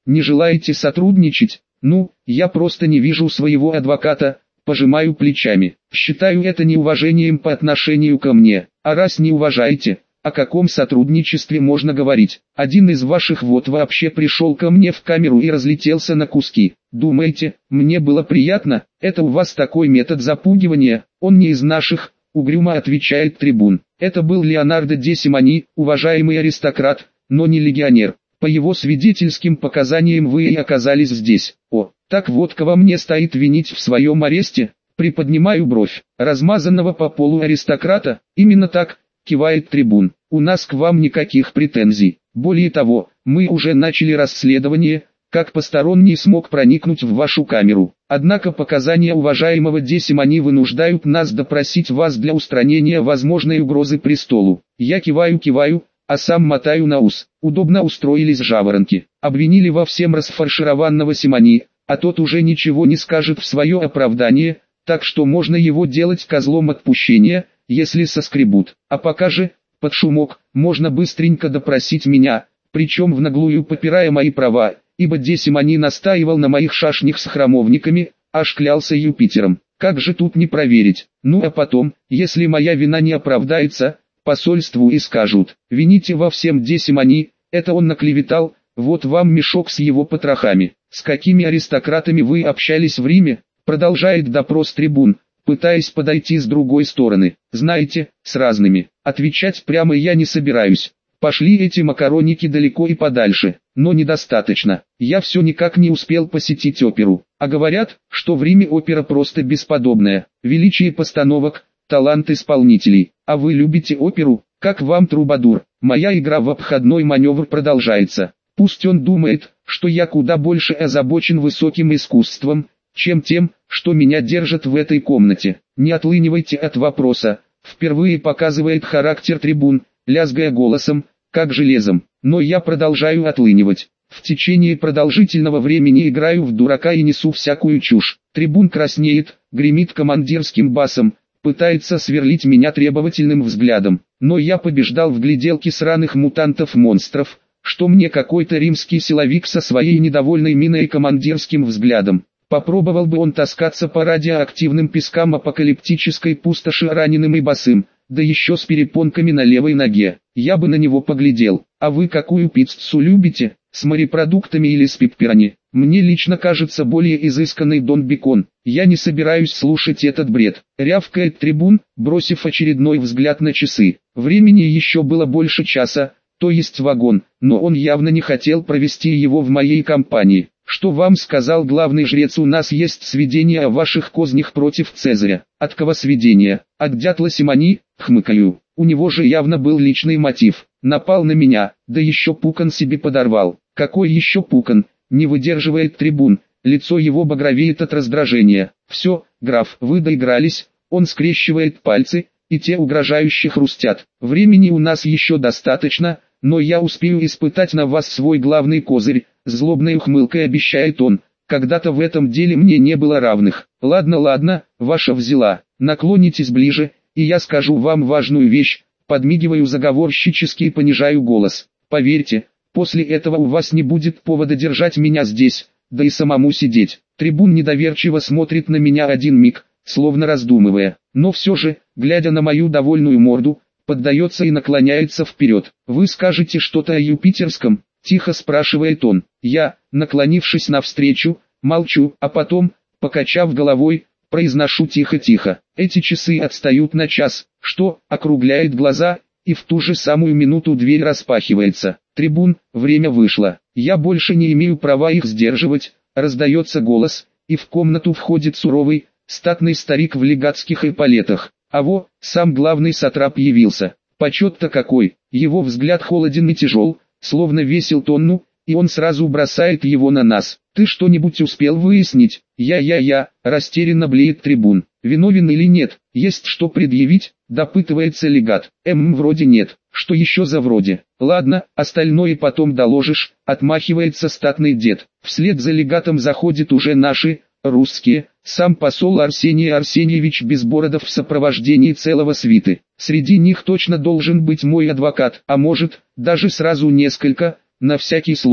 Не желаете сотрудничать? Ну, я просто не вижу своего адвоката, пожимаю плечами. Считаю это неуважением по отношению ко мне. А раз не уважаете, о каком сотрудничестве можно говорить? Один из ваших вот вообще пришел ко мне в камеру и разлетелся на куски. Думаете, мне было приятно? Это у вас такой метод запугивания, он не из наших, угрюмо отвечает трибун. Это был Леонардо де Симони, уважаемый аристократ, но не легионер. По его свидетельским показаниям вы и оказались здесь. О, так вот кого мне стоит винить в своем аресте? Приподнимаю бровь. Размазанного по полу аристократа? Именно так, кивает трибун. У нас к вам никаких претензий. Более того, мы уже начали расследование, как посторонний смог проникнуть в вашу камеру. Однако показания уважаемого де Симони вынуждают нас допросить вас для устранения возможной угрозы престолу. Я киваю, а сам мотаю на ус. Удобно устроились жаворонки. Обвинили во всем расфаршированного Симони, а тот уже ничего не скажет в свое оправдание, так что можно его делать козлом отпущения, если соскребут. А пока же, под шумок, можно быстренько допросить меня, причем в наглую попирая мои права, ибо де Симони настаивал на моих шашнях с храмовниками, аж клялся Юпитером. Как же тут не проверить? Ну а потом, если моя вина не оправдается, посольству и скажут: вините во всем де Симони, это он наклеветал, вот вам мешок с его потрохами. С какими аристократами вы общались в Риме? Продолжает допрос трибун, пытаясь подойти с другой стороны. Знаете, с разными. Отвечать прямо я не собираюсь. Пошли эти макароники далеко и подальше, но недостаточно. Я все никак не успел посетить оперу. А говорят, что в Риме опера просто бесподобная. Величие постановок, талант исполнителей. А вы любите оперу? Как вам Трубадур? Моя игра в обходной маневр продолжается. Пусть он думает, что я куда больше озабочен высоким искусством, чем тем, что меня держат в этой комнате. Не отлынивайте от вопроса. Впервые показывает характер трибун, лязгая голосом, как железом. Но я продолжаю отлынивать. В течение продолжительного времени играю в дурака и несу всякую чушь. Трибун краснеет, гремит командирским басом, пытается сверлить меня требовательным взглядом. Но я побеждал в гляделке сраных мутантов-монстров, что мне какой-то римский силовик со своей недовольной миной и командирским взглядом. Попробовал бы он таскаться по радиоактивным пескам апокалиптической пустоши раненым и босым, да еще с перепонками на левой ноге. Я бы на него поглядел. А вы какую пиццу любите? С морепродуктами или с пепперони? Мне лично кажется более изысканный Дон Бекон. Я не собираюсь слушать этот бред. Рявкает трибун, бросив очередной взгляд на часы. Времени еще было больше часа, то есть вагон, но он явно не хотел провести его в моей компании. Что вам сказал главный жрец? У нас есть сведения о ваших кознях против Цезаря. От кого сведения? От дятла Симони? Хмыкаю. У него же явно был личный мотив. Напал на меня, да еще пукан себе подорвал. Какой еще пукан? Не выдерживает трибун. Лицо его багровеет от раздражения. Все, граф, вы доигрались. Он скрещивает пальцы, и те угрожающе хрустят. Времени у нас еще достаточно, но я успею испытать на вас свой главный козырь. Злобной ухмылкой обещает он. Когда-то в этом деле мне не было равных. Ладно, ваша взяла. Наклонитесь ближе, и я скажу вам важную вещь. Подмигиваю заговорщически и понижаю голос. Поверьте, после этого у вас не будет повода держать меня здесь, да и самому сидеть. Трибун недоверчиво смотрит на меня один миг, словно раздумывая. Но все же, глядя на мою довольную морду, поддается и наклоняется вперед. Вы скажете что-то о юпитерском? Тихо спрашивает он. Я, наклонившись навстречу, молчу, а потом, покачав головой, произношу тихо-тихо. Эти часы отстают на час, что, округляет глаза, и в ту же самую минуту дверь распахивается. Трибун, время вышло. Я больше не имею права их сдерживать, раздается голос, и в комнату входит суровый, статный старик в легатских эполетах. А во, сам главный сатрап явился. Почет-то какой, его взгляд холоден и тяжел, словно весил тонну, и он сразу бросает его на нас. Ты что-нибудь успел выяснить? Я, растерянно блеет трибун. Виновен или нет? Есть что предъявить? Допытывается легат. Вроде нет. Что еще за вроде? Ладно, остальное потом доложишь, отмахивается статный дед. Вслед за легатом заходят уже наши, русские, сам посол Арсений Арсеньевич Безбородов в сопровождении целого свиты. Среди них точно должен быть мой адвокат, а может, даже сразу несколько, на всякий случай.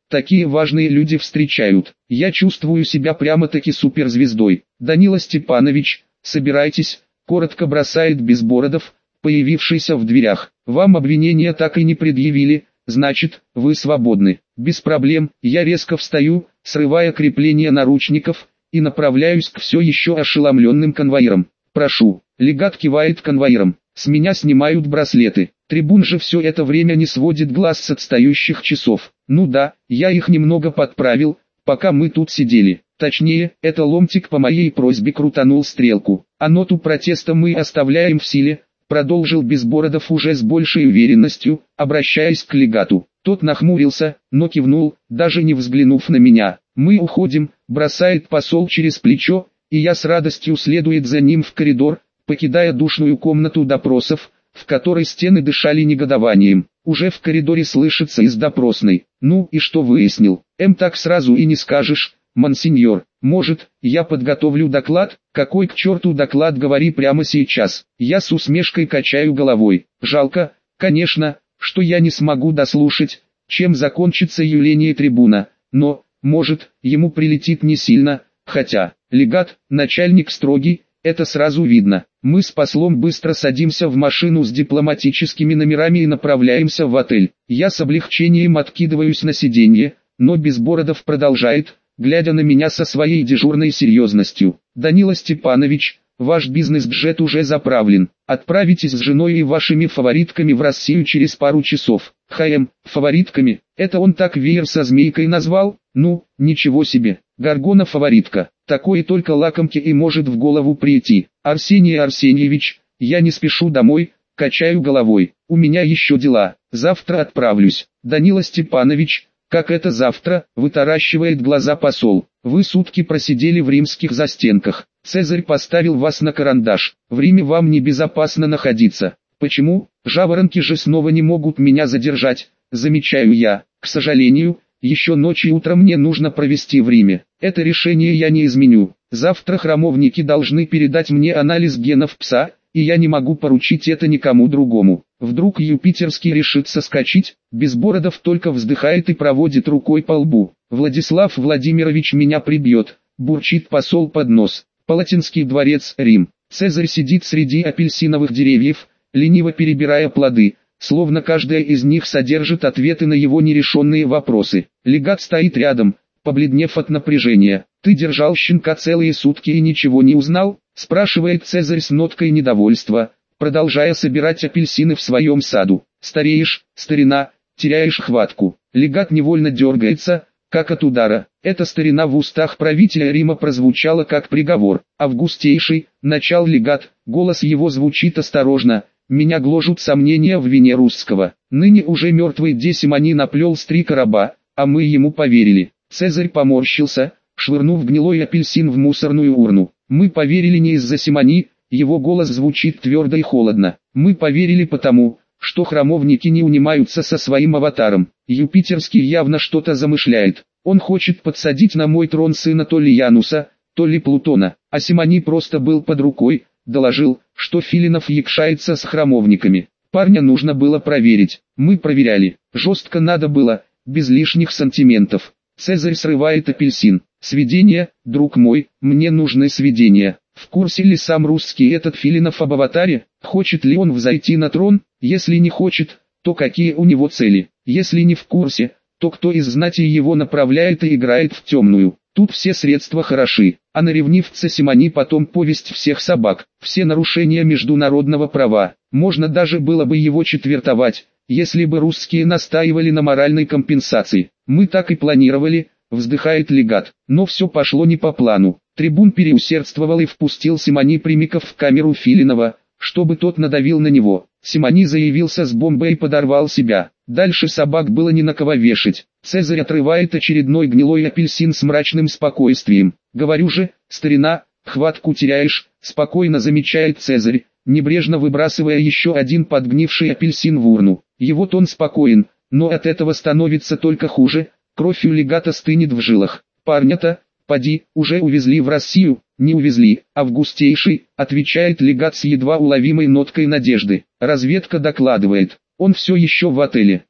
такие важные люди встречают. Я чувствую себя прямо-таки суперзвездой. Данила Степанович, собирайтесь, коротко бросает Безбородов, появившийся в дверях. Вам обвинения так и не предъявили, значит, вы свободны. Без проблем, я резко встаю, срывая крепление наручников, и направляюсь к все еще ошеломленным конвоирам. Прошу. Легат кивает конвоирам. С меня снимают браслеты. Трибун же все это время не сводит глаз с отстающих часов. Ну да, я их немного подправил, пока мы тут сидели. Точнее, это ломтик по моей просьбе крутанул стрелку. А ноту протеста мы оставляем в силе, продолжил Безбородов уже с большей уверенностью, обращаясь к легату. Тот нахмурился, но кивнул, даже не взглянув на меня. Мы уходим, бросает посол через плечо, и я с радостью следует за ним в коридор, покидая душную комнату допросов, в которой стены дышали негодованием. Уже в коридоре слышится из допросной. Ну и что выяснил? Так сразу и не скажешь, монсеньор. Может, я подготовлю доклад? Какой к черту доклад, говори прямо сейчас. Я с усмешкой качаю головой. Жалко, конечно, что я не смогу дослушать, чем закончится юление трибуна. Но, может, ему прилетит не сильно, хотя, легат, начальник строгий, это сразу видно. Мы с послом быстро садимся в машину с дипломатическими номерами и направляемся в отель. Я с облегчением откидываюсь на сиденье, но Безбородов продолжает, глядя на меня со своей дежурной серьезностью. Данила Степанович, ваш бизнес-джет уже заправлен. Отправитесь с женой и вашими фаворитками в Россию через пару часов. Фаворитками, это он так веер со змейкой назвал? Ну, ничего себе. Горгона фаворитка. Такое только лакомке и может в голову прийти. Арсений Арсеньевич, я не спешу домой, качаю головой. У меня еще дела. Завтра отправлюсь. Данила Степанович, как это завтра, вытаращивает глаза посол. Вы сутки просидели в римских застенках. Цезарь поставил вас на карандаш. В Риме вам небезопасно находиться. Почему? Жаворонки же снова не могут меня задержать, замечаю я. К сожалению, еще ночь и утро мне нужно провести в Риме. Это решение я не изменю. Завтра храмовники должны передать мне анализ генов пса, и я не могу поручить это никому другому. Вдруг Юпитерский решит соскочить? Безбородов только вздыхает и проводит рукой по лбу. Владислав Владимирович меня прибьет, бурчит посол под нос. Палатинский дворец, Рим. Цезарь сидит среди апельсиновых деревьев, лениво перебирая плоды, словно каждая из них содержит ответы на его нерешенные вопросы. Легат стоит рядом, побледнев от напряжения. «Ты держал щенка целые сутки и ничего не узнал?» – спрашивает Цезарь с ноткой недовольства, продолжая собирать апельсины в своем саду. «Стареешь, старина, теряешь хватку». Легат невольно дергается, как от удара. Эта старина в устах правителя Рима прозвучала как приговор. «Августейший», – начал легат, голос его звучит осторожно. «Меня гложут сомнения в вине русского. Ныне уже мертвый Десимоний наплел с 3 короба, а мы ему поверили». Цезарь поморщился, швырнув гнилой апельсин в мусорную урну. «Мы поверили не из-за Симони», его голос звучит твердо и холодно. «Мы поверили потому, что храмовники не унимаются со своим аватаром. Юпитерский явно что-то замышляет. Он хочет подсадить на мой трон сына то ли Януса, то ли Плутона, а Симони просто был под рукой, доложил, что Филинов якшается с храмовниками. Парня нужно было проверить. Мы проверяли. Жестко надо было, без лишних сантиментов». Цезарь срывает апельсин. «Сведения, друг мой, мне нужны сведения. В курсе ли сам русский этот Филинов об аватаре? Хочет ли он взойти на трон? Если не хочет, то какие у него цели? Если не в курсе, то кто из знати его направляет и играет в темную? Тут все средства хороши, а на ревнивца Симони потом повесть всех собак. Все нарушения международного права. Можно даже было бы его четвертовать, если бы русские настаивали на моральной компенсации. Мы так и планировали», вздыхает легат. Но все пошло не по плану. Трибун переусердствовал и впустил Симони прямиков в камеру Филинова, чтобы тот надавил на него. Симони заявился с бомбой и подорвал себя. Дальше собак было не на кого вешать. Цезарь отрывает очередной гнилой апельсин с мрачным спокойствием. «Говорю же, старина, хватку теряешь», спокойно замечает Цезарь, небрежно выбрасывая еще один подгнивший апельсин в урну. Его тон спокоен, но от этого становится только хуже. Кровь у легата стынет в жилах. «Парня-то, поди, уже увезли в Россию?» «Не увезли, августейший», отвечает легат с едва уловимой ноткой надежды. Разведка докладывает, он все еще в отеле.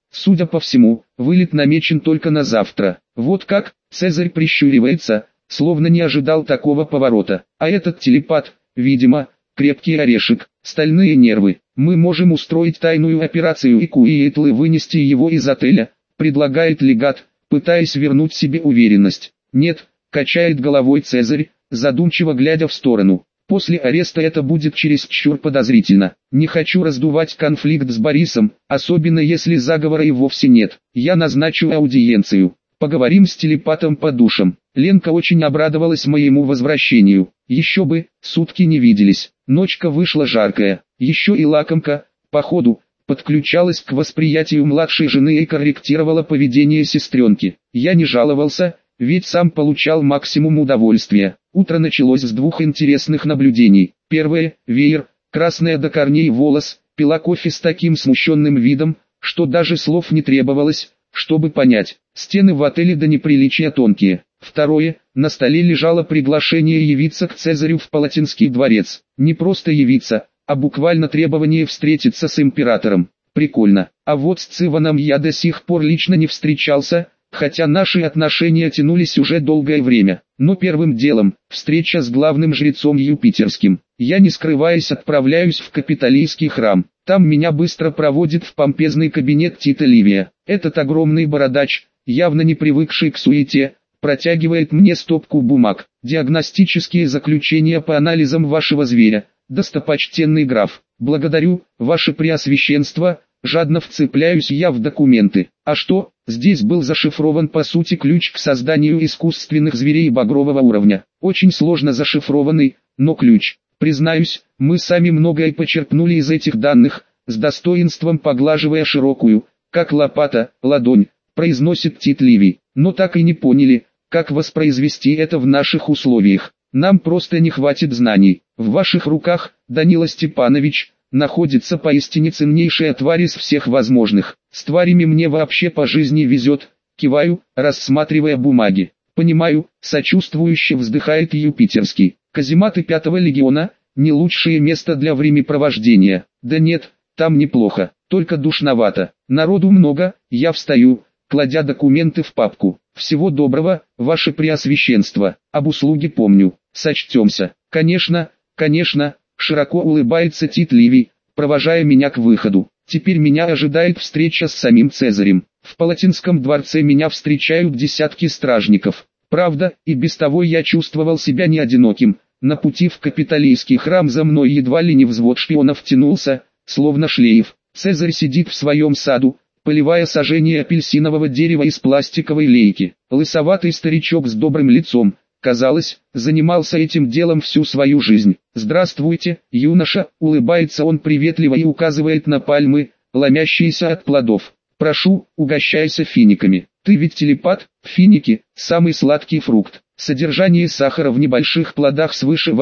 Судя по всему, вылет намечен только на завтра. Вот как, Цезарь прищуривается, словно не ожидал такого поворота. А этот телепат, видимо, крепкий орешек, стальные нервы. Мы можем устроить тайную операцию и Куиэтлы вынести его из отеля, предлагает легат, пытаясь вернуть себе уверенность. Нет, качает головой Цезарь, задумчиво глядя в сторону. После ареста это будет чересчур подозрительно. Не хочу раздувать конфликт с Борисом, особенно если заговора и вовсе нет. Я назначу аудиенцию. Поговорим с телепатом по душам. Ленка очень обрадовалась моему возвращению. Еще бы, сутки не виделись. Ночка вышла жаркая. Еще и лакомка, походу, подключалась к восприятию младшей жены и корректировала поведение сестренки. Я не жаловался, ведь сам получал максимум удовольствия. Утро началось с двух интересных наблюдений. Первое – веер, красная до корней волос, пила кофе с таким смущенным видом, что даже слов не требовалось, чтобы понять. Стены в отеле до неприличия тонкие. Второе – на столе лежало приглашение явиться к Цезарю в Палатинский дворец. Не просто явиться, а буквально требование встретиться с императором. Прикольно. А вот с Циваном я до сих пор лично не встречался, хотя наши отношения тянулись уже долгое время. Но первым делом – встреча с главным жрецом Юпитерским. Я не скрываясь отправляюсь в Капитолийский храм. Там меня быстро проводит в помпезный кабинет Тита Ливия. Этот огромный бородач, явно не привыкший к суете, протягивает мне стопку бумаг. Диагностические заключения по анализам вашего зверя. Достопочтенный граф, благодарю, ваше преосвященство. Жадно вцепляюсь я в документы. А что, здесь был зашифрован по сути ключ к созданию искусственных зверей багрового уровня. Очень сложно зашифрованный, но ключ. Признаюсь, мы сами многое почерпнули из этих данных, с достоинством поглаживая широкую, как лопата, ладонь, произносит Тит Ливий. Но так и не поняли, как воспроизвести это в наших условиях. Нам просто не хватит знаний. В ваших руках, Данила Степанович, находится поистине ценнейшая тварь из всех возможных. С тварями мне вообще по жизни везет, киваю, рассматривая бумаги. Понимаю, сочувствующе вздыхает Юпитерский. Казематы 5-го легиона, не лучшее место для времяпровождения. Да нет, там неплохо, только душновато. Народу много, я встаю, кладя документы в папку. Всего доброго, ваше преосвященство, об услуге помню, сочтемся. Конечно, конечно. Широко улыбается Тит Ливий, провожая меня к выходу. Теперь меня ожидает встреча с самим Цезарем. В Палатинском дворце меня встречают десятки стражников. Правда, и без того я чувствовал себя не одиноким. На пути в Капитолийский храм за мной едва ли не взвод шпионов тянулся, словно шлейф. Цезарь сидит в своем саду, поливая сажение апельсинового дерева из пластиковой лейки. Лысоватый старичок с добрым лицом, казалось, занимался этим делом всю свою жизнь. «Здравствуйте, юноша», улыбается он приветливо и указывает на пальмы, ломящиеся от плодов. «Прошу, угощайся финиками. Ты ведь телепат?» Финики – самый сладкий фрукт. Содержание сахара в небольших плодах свыше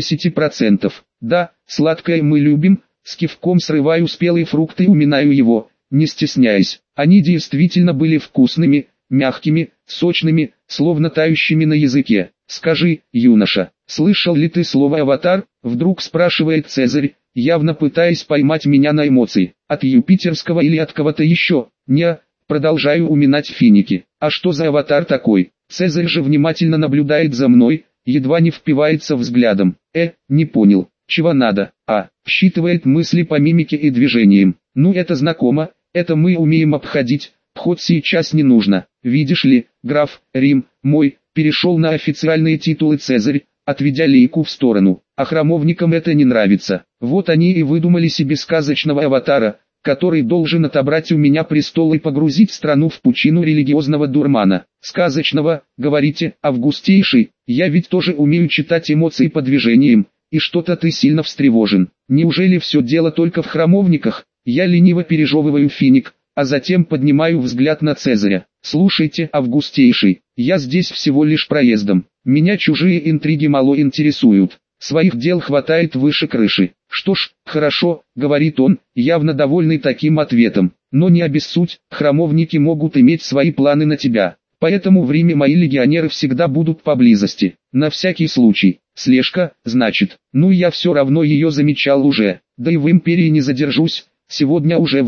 80%. Да, сладкое мы любим. С кивком срываю спелый фрукт и уминаю его, не стесняясь. Они действительно были вкусными, мягкими, сочными, словно тающими на языке. «Скажи, юноша, слышал ли ты слово «аватар»?» Вдруг спрашивает Цезарь, явно пытаясь поймать меня на эмоции. От Юпитерского или от кого-то еще? Не, продолжаю уминать финики. А что за аватар такой? Цезарь же внимательно наблюдает за мной, едва не впивается взглядом. Не понял, чего надо? Считывает мысли по мимике и движениям. Ну это знакомо, это мы умеем обходить. Хоть сейчас не нужно. Видишь ли, граф, Рим, мой, перешел на официальные титулы Цезарь, отведя лейку в сторону. А храмовникам это не нравится. Вот они и выдумали себе сказочного аватара, который должен отобрать у меня престол и погрузить страну в пучину религиозного дурмана. Сказочного, говорите, августейший, я ведь тоже умею читать эмоции по движениям, и что-то ты сильно встревожен. Неужели все дело только в храмовниках? Я лениво пережевываю финик, а затем поднимаю взгляд на Цезаря. «Слушайте, августейший, я здесь всего лишь проездом. Меня чужие интриги мало интересуют. Своих дел хватает выше крыши». «Что ж, хорошо», — говорит он, явно довольный таким ответом. «Но не обессудь, храмовники могут иметь свои планы на тебя. Поэтому в Риме мои легионеры всегда будут поблизости. На всякий случай. Слежка, значит. Ну я все равно ее замечал уже. Да и в империи не задержусь. Сегодня уже вылет.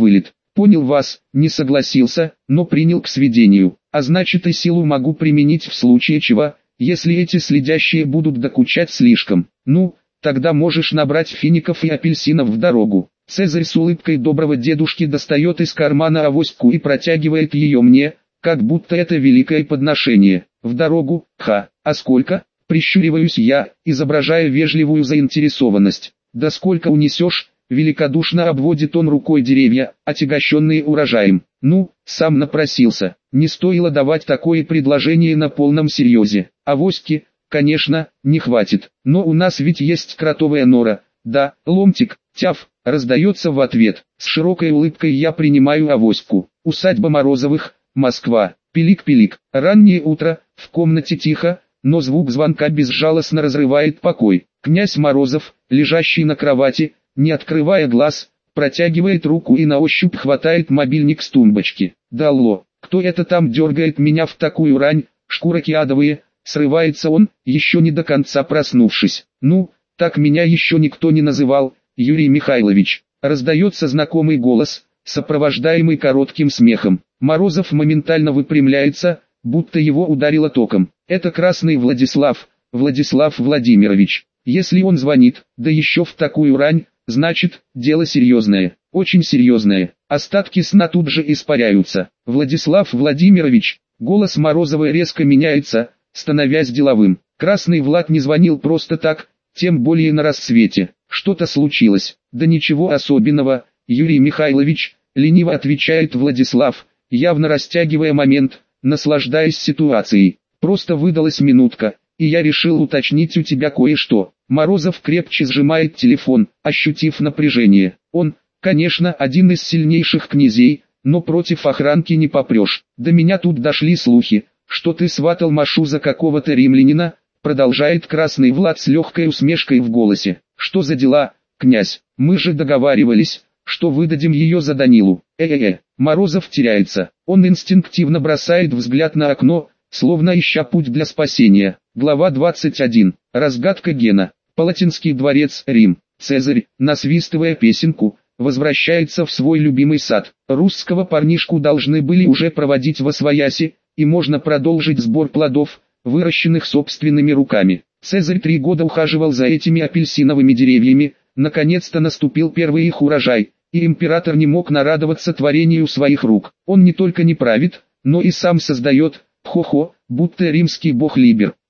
Понял вас, не согласился, но принял к сведению. А значит и силу могу применить в случае чего, если эти следящие будут докучать слишком. Ну, тогда можешь набрать фиников и апельсинов в дорогу. Цезарь с улыбкой доброго дедушки достает из кармана авоську и протягивает ее мне, как будто это великое подношение. В дорогу, ха, а сколько? Прищуриваюсь я, изображая вежливую заинтересованность. Да сколько унесешь? Великодушно обводит он рукой деревья, отягощенные урожаем. Ну, сам напросился. Не стоило давать такое предложение на полном серьезе. Авоськи, конечно, не хватит. Но у нас ведь есть кротовая нора. Да, ломтик, тяф, раздается в ответ. С широкой улыбкой я принимаю авоську. Усадьба Морозовых, Москва. Пилик-пилик. Раннее утро, в комнате тихо, но звук звонка безжалостно разрывает покой. Князь Морозов, лежащий на кровати, не открывая глаз, протягивает руку и на ощупь хватает мобильник с тумбочки. Да алло, кто это там дергает меня в такую рань, шкураки адовые, срывается он, еще не до конца проснувшись. Ну, так меня еще никто не называл, Юрий Михайлович. Раздается знакомый голос, сопровождаемый коротким смехом. Морозов моментально выпрямляется, будто его ударило током. Это Красный Владислав, Владислав Владимирович. Если он звонит, да еще в такую рань, значит, дело серьезное, очень серьезное. Остатки сна тут же испаряются. Владислав Владимирович, голос Морозова резко меняется, становясь деловым. Красный Влад не звонил просто так, тем более на рассвете. Что-то случилось. Да ничего особенного, Юрий Михайлович, лениво отвечает Владислав, явно растягивая момент, наслаждаясь ситуацией. Просто выдалась минутка, и я решил уточнить у тебя кое-что. Морозов крепче сжимает телефон, ощутив напряжение. Он, конечно, один из сильнейших князей, но против охранки не попрешь. До меня тут дошли слухи, что ты сватал Машу за какого-то римлянина, продолжает Красный Влад с легкой усмешкой в голосе. Что за дела, князь? Мы же договаривались, что выдадим ее за Данилу. Морозов теряется. Он инстинктивно бросает взгляд на окно, словно ища путь для спасения. Глава 21. Разгадка Гена. Палатинский дворец, Рим. Цезарь, насвистывая песенку, возвращается в свой любимый сад. Русского парнишку должны были уже проводить восвояси, и можно продолжить сбор плодов, выращенных собственными руками. Цезарь 3 года ухаживал за этими апельсиновыми деревьями, наконец-то наступил первый их урожай, и император не мог нарадоваться творению своих рук. Он не только не правит, но и сам создает, хо-хо, будто римский бог Либер.